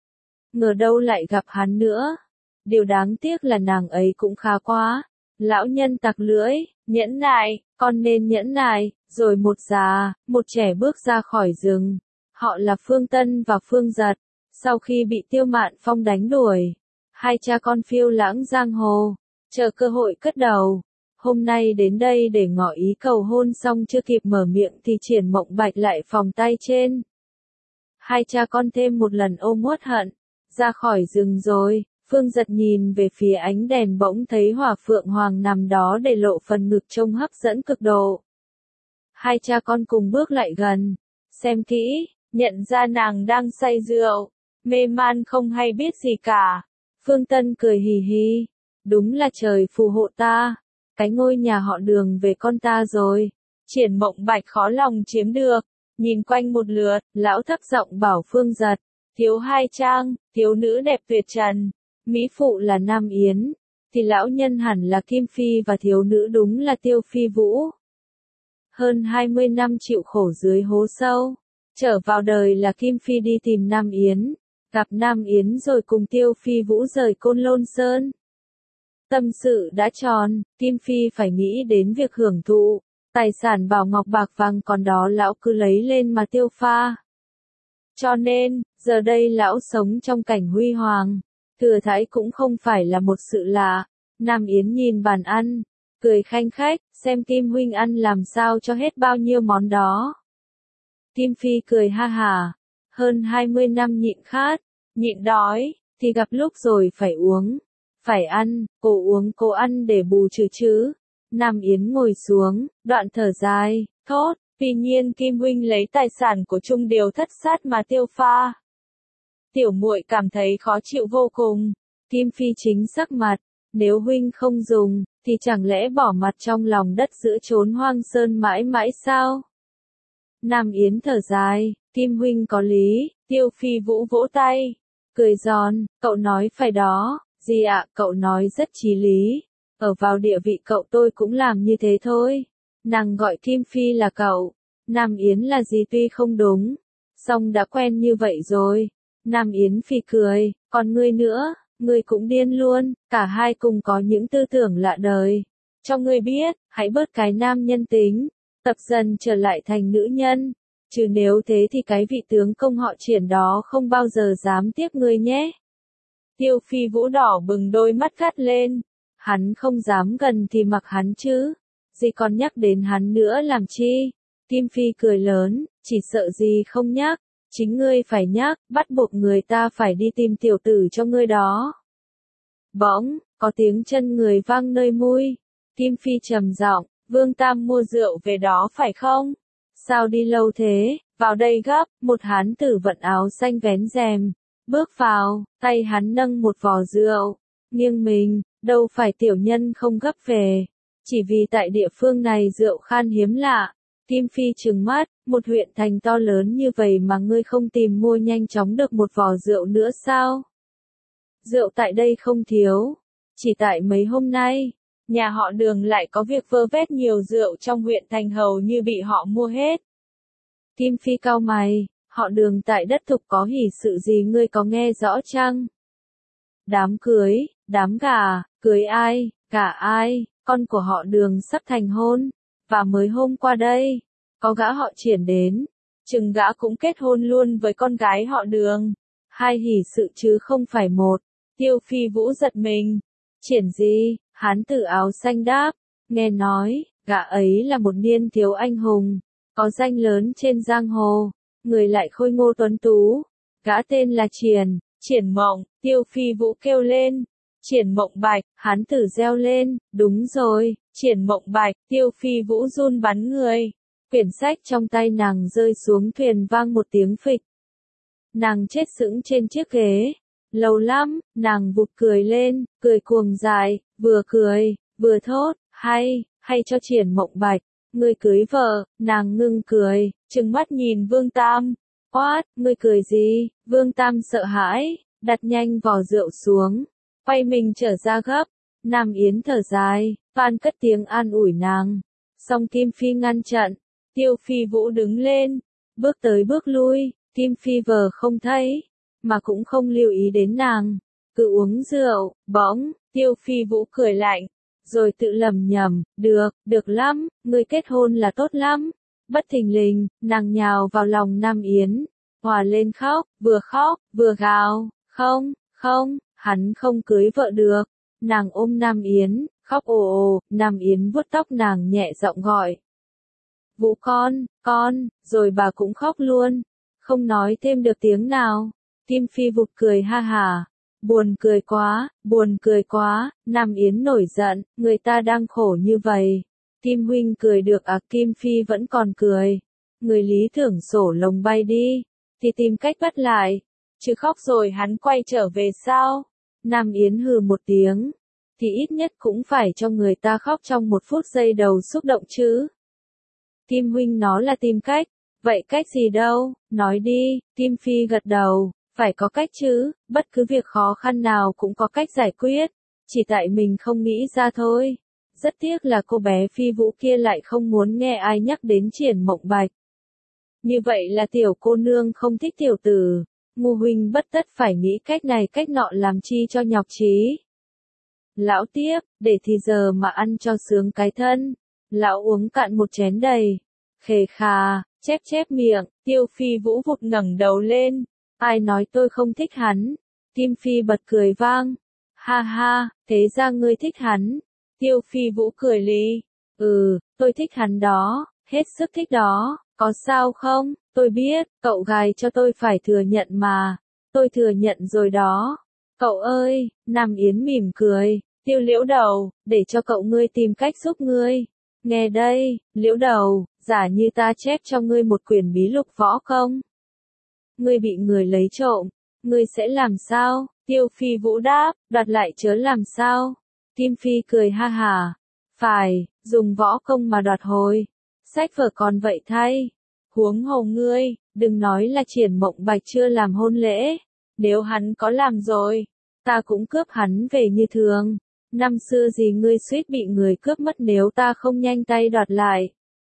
Ngờ đâu lại gặp hắn nữa. Điều đáng tiếc là nàng ấy cũng khá quá. Lão nhân tặc lưỡi, nhẫn nại, con nên nhẫn nại. Rồi một già, một trẻ bước ra khỏi rừng. Họ là Phương Tân và Phương Giật. Sau khi bị Tiêu Mạn Phong đánh đuổi, hai cha con phiêu lãng giang hồ, chờ cơ hội cất đầu. Hôm nay đến đây để ngỏ ý cầu hôn, xong chưa kịp mở miệng thì Triển Mộng Bạch lại phòng tay trên. Hai cha con thêm một lần ôm uất hận, ra khỏi rừng rồi. Phương Giật nhìn về phía ánh đèn bỗng thấy Hỏa Phượng Hoàng nằm đó để lộ phần ngực trông hấp dẫn cực độ. Hai cha con cùng bước lại gần, xem kỹ, nhận ra nàng đang say rượu, mê man không hay biết gì cả. Phương Tân cười hì hì, đúng là trời phù hộ ta, cái ngôi nhà họ Đường về con ta rồi. Triển Mộng Bạch khó lòng chiếm được, nhìn quanh một lượt, lão thấp giọng bảo Phương Giật, thiếu hai trang, thiếu nữ đẹp tuyệt trần, mỹ phụ là Nam Yến, thì lão nhân hẳn là Kim Phi và thiếu nữ đúng là Tiêu Phi Vũ. Hơn hai mươi năm chịu khổ dưới hố sâu, trở vào đời là Kim Phi đi tìm Nam Yến, gặp Nam Yến rồi cùng Tiêu Phi Vũ rời Côn Lôn Sơn. Tâm sự đã tròn, Kim Phi phải nghĩ đến việc hưởng thụ, tài sản bảo ngọc bạc vàng còn đó lão cứ lấy lên mà tiêu pha. Cho nên, giờ đây lão sống trong cảnh huy hoàng, thừa thãi cũng không phải là một sự lạ. Nam Yến nhìn bàn ăn, cười khanh khách, xem Kim huynh ăn làm sao cho hết bao nhiêu món đó. Kim Phi cười ha hả, hơn hai mươi năm nhịn khát, nhịn đói, thì gặp lúc rồi phải uống, phải ăn, cô uống cô ăn để bù trừ chứ. Nam Yến ngồi xuống, đoạn thở dài, thốt, tuy nhiên Kim huynh lấy tài sản của Trung Điều thất sát mà tiêu pha. Tiểu muội cảm thấy khó chịu vô cùng. Kim Phi chính sắc mặt, nếu huynh không dùng, thì chẳng lẽ bỏ mặt trong lòng đất giữa chốn hoang sơn mãi mãi sao? Nam Yến thở dài, Kim huynh có lý. Tiêu Phi Vũ vỗ tay, cười giòn, cậu nói phải đó, gì ạ, cậu nói rất chí lý. Ở vào địa vị cậu tôi cũng làm như thế thôi. Nàng gọi Kim Phi là cậu, Nam Yến là gì tuy không đúng, song đã quen như vậy rồi. Nam Yến Phi cười, còn ngươi nữa, ngươi cũng điên luôn, cả hai cùng có những tư tưởng lạ đời. Cho ngươi biết, hãy bớt cái nam nhân tính, tập dần trở lại thành nữ nhân, chứ nếu thế thì cái vị tướng công họ Triển đó không bao giờ dám tiếc ngươi nhé. Tiêu Phi Vũ đỏ bừng đôi mắt gắt lên. Hắn không dám gần thì mặc hắn chứ, gì còn nhắc đến hắn nữa làm chi? Kim Phi cười lớn, chỉ sợ gì không nhắc, chính ngươi phải nhắc, bắt buộc người ta phải đi tìm tiểu tử cho ngươi đó. Bỗng, có tiếng chân người vang nơi mui. Kim Phi trầm giọng, Vương Tam mua rượu về đó phải không? Sao đi lâu thế, vào đây gấp, một hán tử vận áo xanh vén rèm, bước vào, tay hắn nâng một vò rượu, nghiêng mình. Đâu phải tiểu nhân không gấp về, chỉ vì tại địa phương này rượu khan hiếm lạ. Kim Phi trừng mắt, một huyện thành to lớn như vậy mà ngươi không tìm mua nhanh chóng được một vò rượu nữa sao? Rượu tại đây không thiếu, chỉ tại mấy hôm nay, nhà họ Đường lại có việc vơ vét nhiều rượu trong huyện thành hầu như bị họ mua hết. Kim Phi cau mày, họ Đường tại đất thục có hỷ sự gì ngươi có nghe rõ chăng? Đám cưới, đám gà, cưới ai, gả ai, con của họ Đường sắp thành hôn, và mới hôm qua đây, có gã họ Triển đến, chừng gã cũng kết hôn luôn với con gái họ Đường. Hai hỷ sự chứ không phải một. Tiêu Phi Vũ giật mình. Triển gì? Hán tử áo xanh đáp, nghe nói, gã ấy là một niên thiếu anh hùng, có danh lớn trên giang hồ, người lại khôi ngô tuấn tú. Gã tên là Triển. Triển Mộng, Tiêu Phi Vũ kêu lên. Triển Mộng Bạch, hán tử reo lên, đúng rồi, Triển Mộng Bạch. Tiêu Phi Vũ run bắn người. Quyển sách trong tay nàng rơi xuống thuyền vang một tiếng phịch. Nàng chết sững trên chiếc ghế. Lâu lắm, nàng vụt cười lên, cười cuồng dại, vừa cười, vừa thốt, hay, hay cho Triển Mộng Bạch, ngươi cưới vợ. Nàng ngưng cười, trừng mắt nhìn Vương Tam. Oát, ngươi cười gì? Vương Tam sợ hãi, đặt nhanh vò rượu xuống, quay mình trở ra gấp. Nam Yến thở dài, van cất tiếng an ủi nàng. Song Kim Phi ngăn chặn. Tiêu Phi Vũ đứng lên, bước tới bước lui, Kim Phi vờ không thấy, mà cũng không lưu ý đến nàng, cứ uống rượu. Bỗng, Tiêu Phi Vũ cười lạnh, rồi tự lẩm nhẩm, được, được lắm, ngươi kết hôn là tốt lắm. Bất thình lình, nàng nhào vào lòng Nam Yến, hòa lên khóc, vừa khóc, vừa gào, không, không, hắn không cưới vợ được. Nàng ôm Nam Yến, khóc ồ ồ. Nam Yến vuốt tóc nàng nhẹ giọng gọi. Vũ con, con, rồi bà cũng khóc luôn, không nói thêm được tiếng nào. Kim Phi vụt cười ha hả, buồn cười quá, buồn cười quá. Nam Yến nổi giận, người ta đang khổ như vậy. Kim huynh cười được à? Kim Phi vẫn còn cười. Người lý thưởng sổ lồng bay đi, thì tìm cách bắt lại, chứ khóc rồi hắn quay trở về sao? Nam Yến hừ một tiếng, thì ít nhất cũng phải cho người ta khóc trong một phút giây đầu xúc động chứ. Kim huynh nó là tìm cách, vậy cách gì đâu, nói đi, Kim Phi gật đầu, phải có cách chứ, bất cứ việc khó khăn nào cũng có cách giải quyết, chỉ tại mình không nghĩ ra thôi. Rất tiếc là cô bé Phi Vũ kia lại không muốn nghe ai nhắc đến Triển Mộng Bạch. Như vậy là tiểu cô nương không thích tiểu tử, Ngô huynh bất tất phải nghĩ cách này cách nọ làm chi cho nhọc trí. Lão tiếp, để thì giờ mà ăn cho sướng cái thân. Lão uống cạn một chén đầy. Khề khà, chép chép miệng, Tiêu Phi Vũ vụt ngẩng đầu lên. Ai nói tôi không thích hắn? Kim Phi bật cười vang. Ha ha, thế ra ngươi thích hắn. Tiêu Phi Vũ cười lì. Ừ, tôi thích hắn đó, hết sức thích đó, có sao không? Tôi biết, cậu gài cho tôi phải thừa nhận mà. Tôi thừa nhận rồi đó. Cậu ơi, Nam Yến mỉm cười, Tiêu Liễu Đầu, để cho cậu ngươi tìm cách giúp ngươi. Nghe đây, Liễu Đầu, giả như ta chép cho ngươi một quyển bí lục võ công. Ngươi bị người lấy trộm, ngươi sẽ làm sao? Tiêu Phi Vũ đáp, đoạt lại chớ làm sao? Kim Phi cười ha hà. Phải, dùng võ công mà đoạt hồi. Sách vở còn vậy thay. Huống hồ ngươi, đừng nói là Triển Mộng Bạch chưa làm hôn lễ. Nếu hắn có làm rồi, ta cũng cướp hắn về như thường. Năm xưa gì ngươi suýt bị người cướp mất nếu ta không nhanh tay đoạt lại.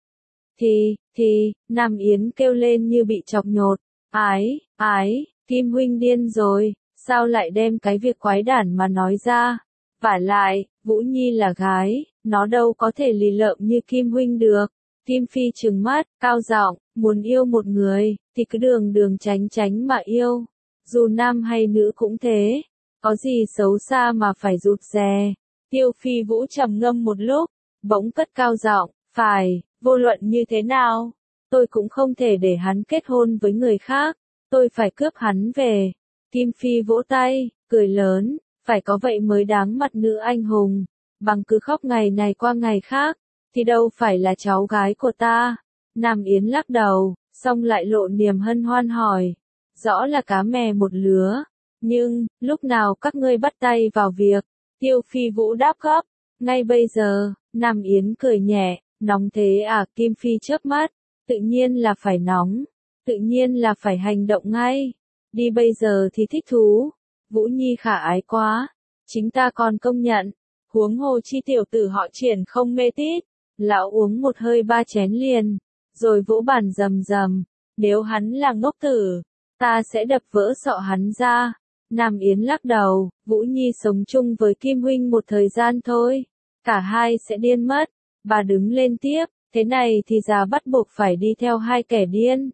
Thì, thì, Nam Yến kêu lên như bị chọc nhột. Ái, ái, Kim huynh điên rồi, sao lại đem cái việc quái đản mà nói ra? Vả lại, Vũ Nhi là gái, nó đâu có thể lì lợm như Kim huynh được. Kim Phi trừng mắt, cao giọng, muốn yêu một người, thì cứ đường đường tránh tránh mà yêu. Dù nam hay nữ cũng thế, có gì xấu xa mà phải rụt rè. Tiêu Phi Vũ trầm ngâm một lúc, bỗng cất cao giọng, phải, vô luận như thế nào, tôi cũng không thể để hắn kết hôn với người khác, tôi phải cướp hắn về. Kim Phi vỗ tay, cười lớn, phải có vậy mới đáng mặt nữ anh hùng, bằng cứ khóc ngày này qua ngày khác, thì đâu phải là cháu gái của ta. Nam Yến lắc đầu, xong lại lộ niềm hân hoan hỏi, rõ là cá mè một lứa, nhưng, lúc nào các ngươi bắt tay vào việc? Tiêu Phi Vũ đáp gấp, ngay bây giờ. Nam Yến cười nhẹ, nóng thế à? Kim Phi chớp mắt, tự nhiên là phải nóng, tự nhiên là phải hành động ngay, đi bây giờ thì thích thú. Vũ Nhi khả ái quá, chính ta còn công nhận, huống hồ chi tiểu tử họ Triển không mê tít. Lão uống một hơi ba chén liền, rồi vỗ bàn rầm rầm, nếu hắn là ngốc tử, ta sẽ đập vỡ sọ hắn ra. Nam Yến lắc đầu, Vũ Nhi sống chung với Kim huynh một thời gian thôi, cả hai sẽ điên mất. Bà đứng lên tiếp, thế này thì già bắt buộc phải đi theo hai kẻ điên.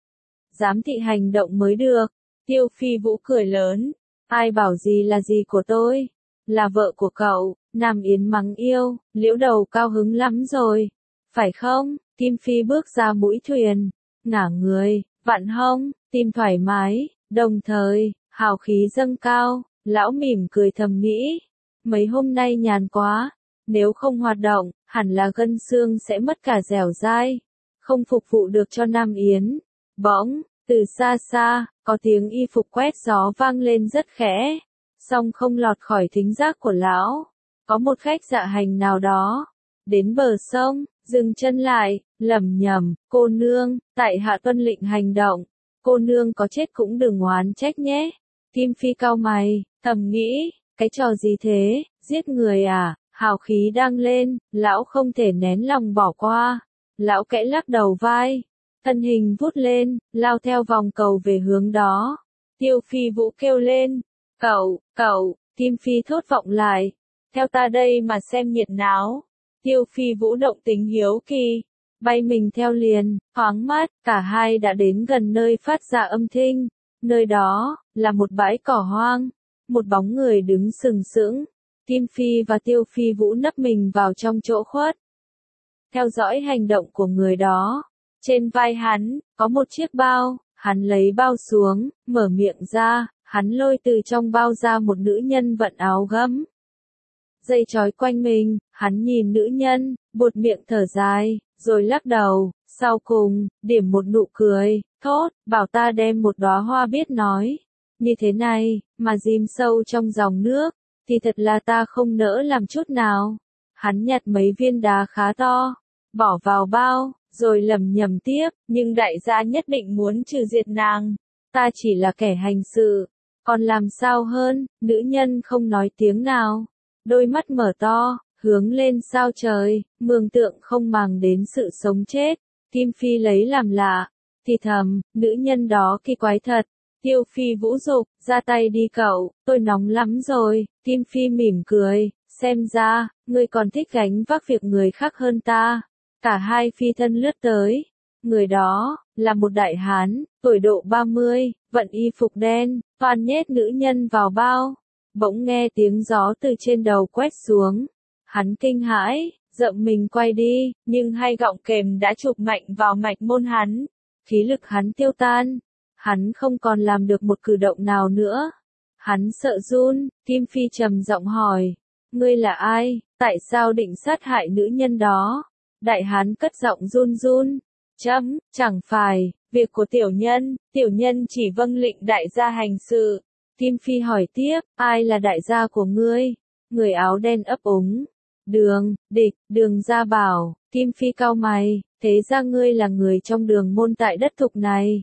Giám thị hành động mới được. Tiêu Phi Vũ cười lớn, ai bảo gì là gì của tôi, là vợ của cậu. Nam Yến mắng yêu, Liễu Đầu cao hứng lắm rồi, phải không? Kim Phi bước ra mũi thuyền, ngả người, vặn hông, tim thoải mái, đồng thời, hào khí dâng cao. Lão mỉm cười thầm nghĩ, mấy hôm nay nhàn quá, nếu không hoạt động, hẳn là gân xương sẽ mất cả dẻo dai, không phục vụ được cho Nam Yến. Bỗng, từ xa xa, có tiếng y phục quét gió vang lên rất khẽ, song không lọt khỏi thính giác của lão. Có một khách dạ hành nào đó, đến bờ sông, dừng chân lại, lẩm nhẩm, cô nương, tại hạ tuân lệnh hành động, cô nương có chết cũng đừng oán trách nhé. Kim Phi cau mày, thầm nghĩ, cái trò gì thế, giết người à? Hào khí đang lên, lão không thể nén lòng bỏ qua. Lão kẽ lắc đầu vai, thân hình vút lên, lao theo vòng cầu về hướng đó. Tiêu Phi Vũ kêu lên, cậu, cậu, Kim Phi thốt vọng lại, theo ta đây mà xem nhiệt náo. Tiêu Phi Vũ động tính hiếu kỳ, bay mình theo liền, thoáng mát, cả hai đã đến gần nơi phát ra âm thanh. Nơi đó, là một bãi cỏ hoang, một bóng người đứng sừng sững. Kim Phi và Tiêu Phi Vũ nấp mình vào trong chỗ khuất, theo dõi hành động của người đó. Trên vai hắn, có một chiếc bao, hắn lấy bao xuống, mở miệng ra, hắn lôi từ trong bao ra một nữ nhân vận áo gấm. Dây trói quanh mình, hắn nhìn nữ nhân, buột miệng thở dài, rồi lắc đầu, sau cùng, điểm một nụ cười, thốt, bảo ta đem một đóa hoa biết nói, như thế này, mà dìm sâu trong dòng nước. thì thật là ta không nỡ làm chút nào. Hắn nhặt mấy viên đá khá to, bỏ vào bao, rồi lẩm nhẩm tiếp, nhưng đại gia nhất định muốn trừ diệt nàng. Ta chỉ là kẻ hành sự, còn làm sao hơn, nữ nhân không nói tiếng nào. Đôi mắt mở to, hướng lên sao trời, mường tượng không màng đến sự sống chết. Kim Phi lấy làm lạ, thì thầm, nữ nhân đó kỳ quái thật. Tiêu Phi vũ dục, ra tay đi cậu, tôi nóng lắm rồi. Kim Phi mỉm cười, xem ra, ngươi còn thích gánh vác việc người khác hơn ta. Cả hai phi thân lướt tới. Người đó, là một đại hán, tuổi độ ba mươi, vận y phục đen, toàn nhét nữ nhân vào bao. Bỗng nghe tiếng gió từ trên đầu quét xuống. Hắn kinh hãi, rậm mình quay đi, nhưng hai gọng kềm đã chụp mạnh vào mạch môn hắn. Khí lực hắn tiêu tan. Hắn không còn làm được một cử động nào nữa. Hắn sợ run, Kim Phi trầm giọng hỏi. Ngươi là ai, tại sao định sát hại nữ nhân đó? Đại hán cất giọng run run. Chấm, chẳng phải, việc của tiểu nhân, tiểu nhân chỉ vâng lệnh đại gia hành sự. Kim Phi hỏi tiếp, ai là đại gia của ngươi? Người áo đen ấp úng. Đường, địch, đường gia bảo. Kim Phi cau mày, thế ra ngươi là người trong đường môn tại đất thục này.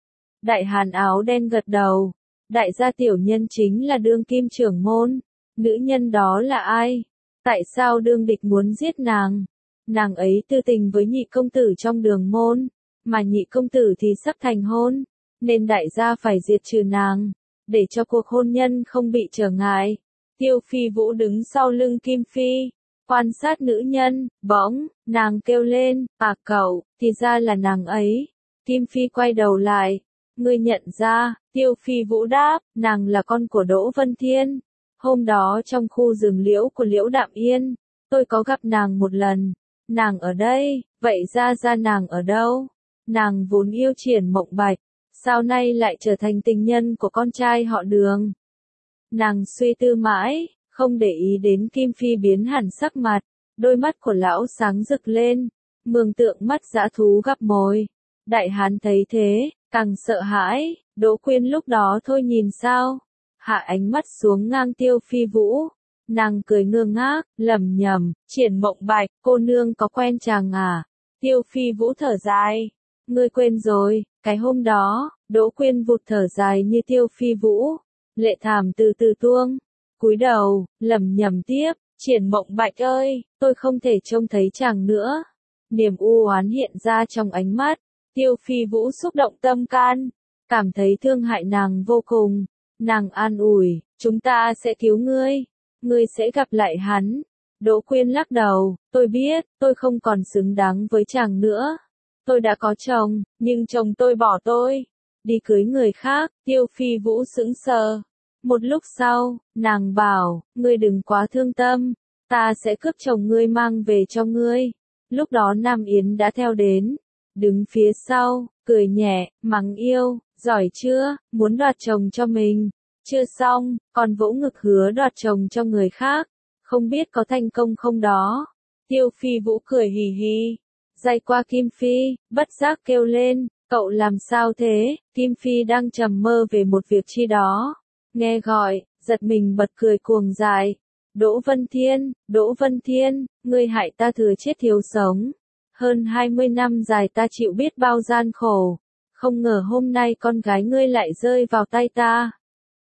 Đại hán áo đen gật đầu. Đại gia tiểu nhân chính là đương kim trưởng môn. Nữ nhân đó là ai? Tại sao đương địch muốn giết nàng? Nàng ấy tư tình với nhị công tử trong đường môn, mà nhị công tử thì sắp thành hôn, nên đại gia phải diệt trừ nàng, để cho cuộc hôn nhân không bị trở ngại. Tiêu Phi Vũ đứng sau lưng Kim Phi, quan sát nữ nhân, bỗng, nàng kêu lên, à cậu, thì ra là nàng ấy. Kim Phi quay đầu lại, ngươi nhận ra, Tiêu Phi Vũ đáp, nàng là con của Đỗ Vân Thiên. Hôm đó trong khu rừng liễu của Liễu Đạm Yên, tôi có gặp nàng một lần. Nàng ở đây, vậy ra ra nàng ở đâu? Nàng vốn yêu Triển Mộng Bạch, sao nay lại trở thành tình nhân của con trai họ Đường? Nàng suy tư mãi, không để ý đến Kim Phi biến hẳn sắc mặt, đôi mắt của lão sáng rực lên, mường tượng mắt dã thú gặp mồi. Đại hán thấy thế, càng sợ hãi, Đỗ Quyên lúc đó thôi nhìn sao? Hạ ánh mắt xuống ngang Tiêu Phi Vũ. Nàng cười ngơ ngác, lẩm nhẩm, Triển Mộng Bạch, cô nương có quen chàng à? Tiêu Phi Vũ thở dài. Ngươi quên rồi, cái hôm đó, Đỗ Quyên vụt thở dài như Tiêu Phi Vũ. Lệ thảm từ từ tuông. Cúi đầu, lẩm nhẩm tiếp, Triển Mộng Bạch ơi, tôi không thể trông thấy chàng nữa. Niềm u oán hiện ra trong ánh mắt. Tiêu Phi Vũ xúc động tâm can, cảm thấy thương hại nàng vô cùng. Nàng an ủi, chúng ta sẽ cứu ngươi. Ngươi sẽ gặp lại hắn. Đỗ Quyên lắc đầu, tôi biết, tôi không còn xứng đáng với chàng nữa. Tôi đã có chồng, nhưng chồng tôi bỏ tôi. Đi cưới người khác. Tiêu Phi Vũ sững sờ. Một lúc sau, nàng bảo, ngươi đừng quá thương tâm. Ta sẽ cướp chồng ngươi mang về cho ngươi. Lúc đó Nam Yến đã theo đến. Đứng phía sau, cười nhẹ, mắng yêu, giỏi chưa, muốn đoạt chồng cho mình. Chưa xong, còn vỗ ngực hứa đoạt chồng cho người khác. Không biết có thành công không đó. Tiêu Phi Vũ cười hì hì. Day qua Kim Phi, bất giác kêu lên, cậu làm sao thế? Kim Phi đang trầm mơ về một việc chi đó. Nghe gọi, giật mình bật cười cuồng dại. Đỗ Vân Thiên, Đỗ Vân Thiên, ngươi hại ta thừa chết thiếu sống. Hơn hai mươi năm dài ta chịu biết bao gian khổ. Không ngờ hôm nay con gái ngươi lại rơi vào tay ta.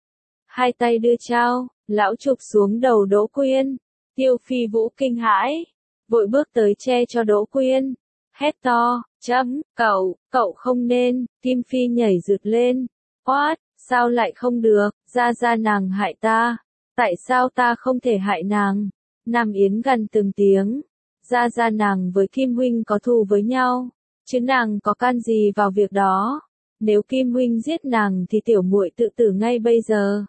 Hai tay đưa trao, lão chụp xuống đầu Đỗ Quyên. Tiêu Phi Vũ kinh hãi, vội bước tới che cho Đỗ Quyên. Hét to, chấm, cậu, cậu không nên. Kim Phi nhảy rượt lên. What, sao lại không được, ra ra nàng hại ta. Tại sao ta không thể hại nàng? Nam Yến gần từng tiếng. Ra ra nàng với Kim Huynh có thù với nhau, chứ nàng có can gì vào việc đó. Nếu Kim Huynh giết nàng thì tiểu muội tự tử ngay bây giờ.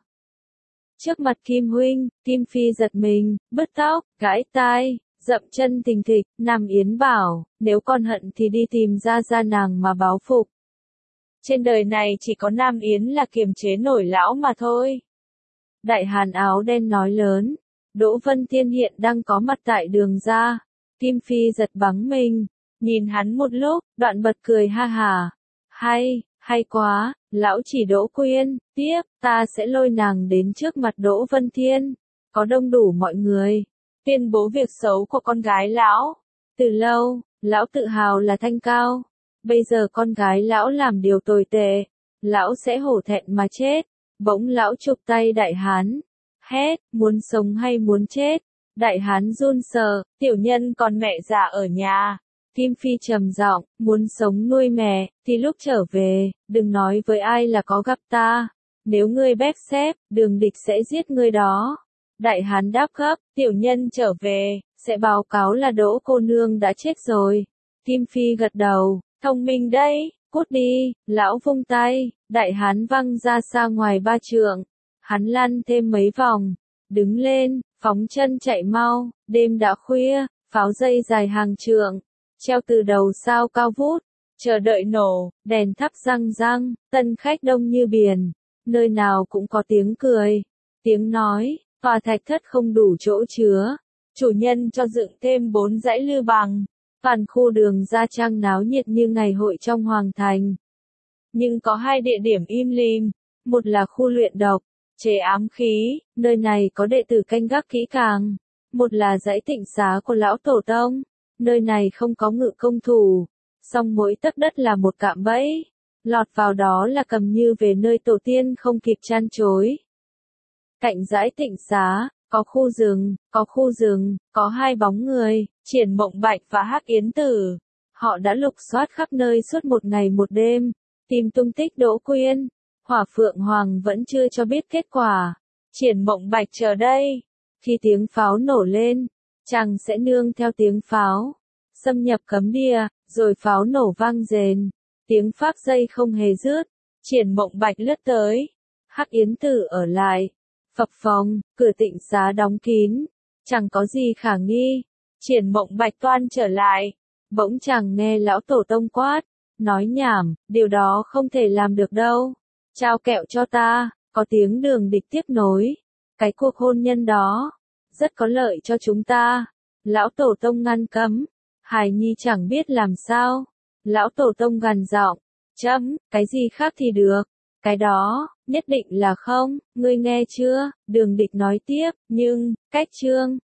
Trước mặt Kim Huynh, Kim Phi giật mình, bứt tóc, gãi tai, dậm chân thình thịch. Nam Yến bảo, nếu con hận thì đi tìm ra ra nàng mà báo phục. Trên đời này chỉ có Nam Yến là kiềm chế nổi lão mà thôi. Đại hán áo đen nói lớn. Đỗ Vân Thiên hiện đang có mặt tại đường ra. Kim Phi giật bắn mình, nhìn hắn một lúc, đoạn bật cười ha hà. Hay, hay quá, lão chỉ Đỗ Quyên, tiếp, ta sẽ lôi nàng đến trước mặt Đỗ Vân Thiên. có đông đủ mọi người, tuyên bố việc xấu của con gái lão. Từ lâu, lão tự hào là Thanh Cao. Bây giờ con gái lão làm điều tồi tệ, lão sẽ hổ thẹn mà chết. Bỗng lão chụp tay Đại Hán, hét, muốn sống hay muốn chết? Đại Hán run sợ, tiểu nhân còn mẹ già ở nhà. Kim Phi trầm giọng, muốn sống nuôi mẹ, thì lúc trở về, đừng nói với ai là có gặp ta. Nếu ngươi bép xép, Đường Địch sẽ giết ngươi đó. Đại Hán đáp gấp, tiểu nhân trở về, sẽ báo cáo là Đỗ cô nương đã chết rồi. Kim Phi gật đầu, thông minh đấy, cút đi. Lão vung tay, Đại Hán văng ra xa ngoài ba trượng. Hắn lăn thêm mấy vòng, đứng lên, phóng chân chạy mau. Đêm đã khuya, pháo dây dài hàng trượng, treo từ đầu sao cao vút, chờ đợi nổ, đèn thắp răng răng, tân khách đông như biển, nơi nào cũng có tiếng cười, tiếng nói, tòa thạch thất không đủ chỗ chứa, chủ nhân cho dựng thêm bốn dãy lư bằng, toàn khu đường Gia Trang náo nhiệt như ngày hội trong hoàng thành. Nhưng có hai địa điểm im lìm, một là khu luyện độc, chế ám khí, nơi này có đệ tử canh gác kỹ càng, một là dãy tịnh xá của lão tổ tông. Nơi này không có ngự công thủ, song mỗi tấc đất là một cạm bẫy, lọt vào đó là cầm như về nơi tổ tiên không kịp chăn chối. Cạnh dãy tịnh xá, có khu rừng, có khu rừng, có hai bóng người, Triển Mộng Bạch và Hắc Yến Tử. Họ đã lục soát khắp nơi suốt một ngày một đêm, tìm tung tích Đỗ Quyên. Hỏa Phượng Hoàng vẫn chưa cho biết kết quả. Triển Mộng Bạch chờ đây, khi tiếng pháo nổ lên, chàng sẽ nương theo tiếng pháo, xâm nhập cấm địa, rồi pháo nổ vang rền, tiếng phác dây không hề dứt. Triển Mộng Bạch lướt tới, Hắc Yến Tử ở lại, phập phồng, cửa tịnh xá đóng kín, chẳng có gì khả nghi. Triển Mộng Bạch toan trở lại, bỗng chàng nghe lão tổ tông quát, nói nhảm, điều đó không thể làm được đâu. Trao kẹo cho ta, có tiếng Đường Địch tiếp nối, cái cuộc hôn nhân đó rất có lợi cho chúng ta. Lão tổ tông ngăn cấm, hài nhi chẳng biết làm sao. Lão tổ tông gằn giọng, chấm, cái gì khác thì được, cái đó, nhất định là không, ngươi nghe chưa? Đường Địch nói tiếp, nhưng, cách chương.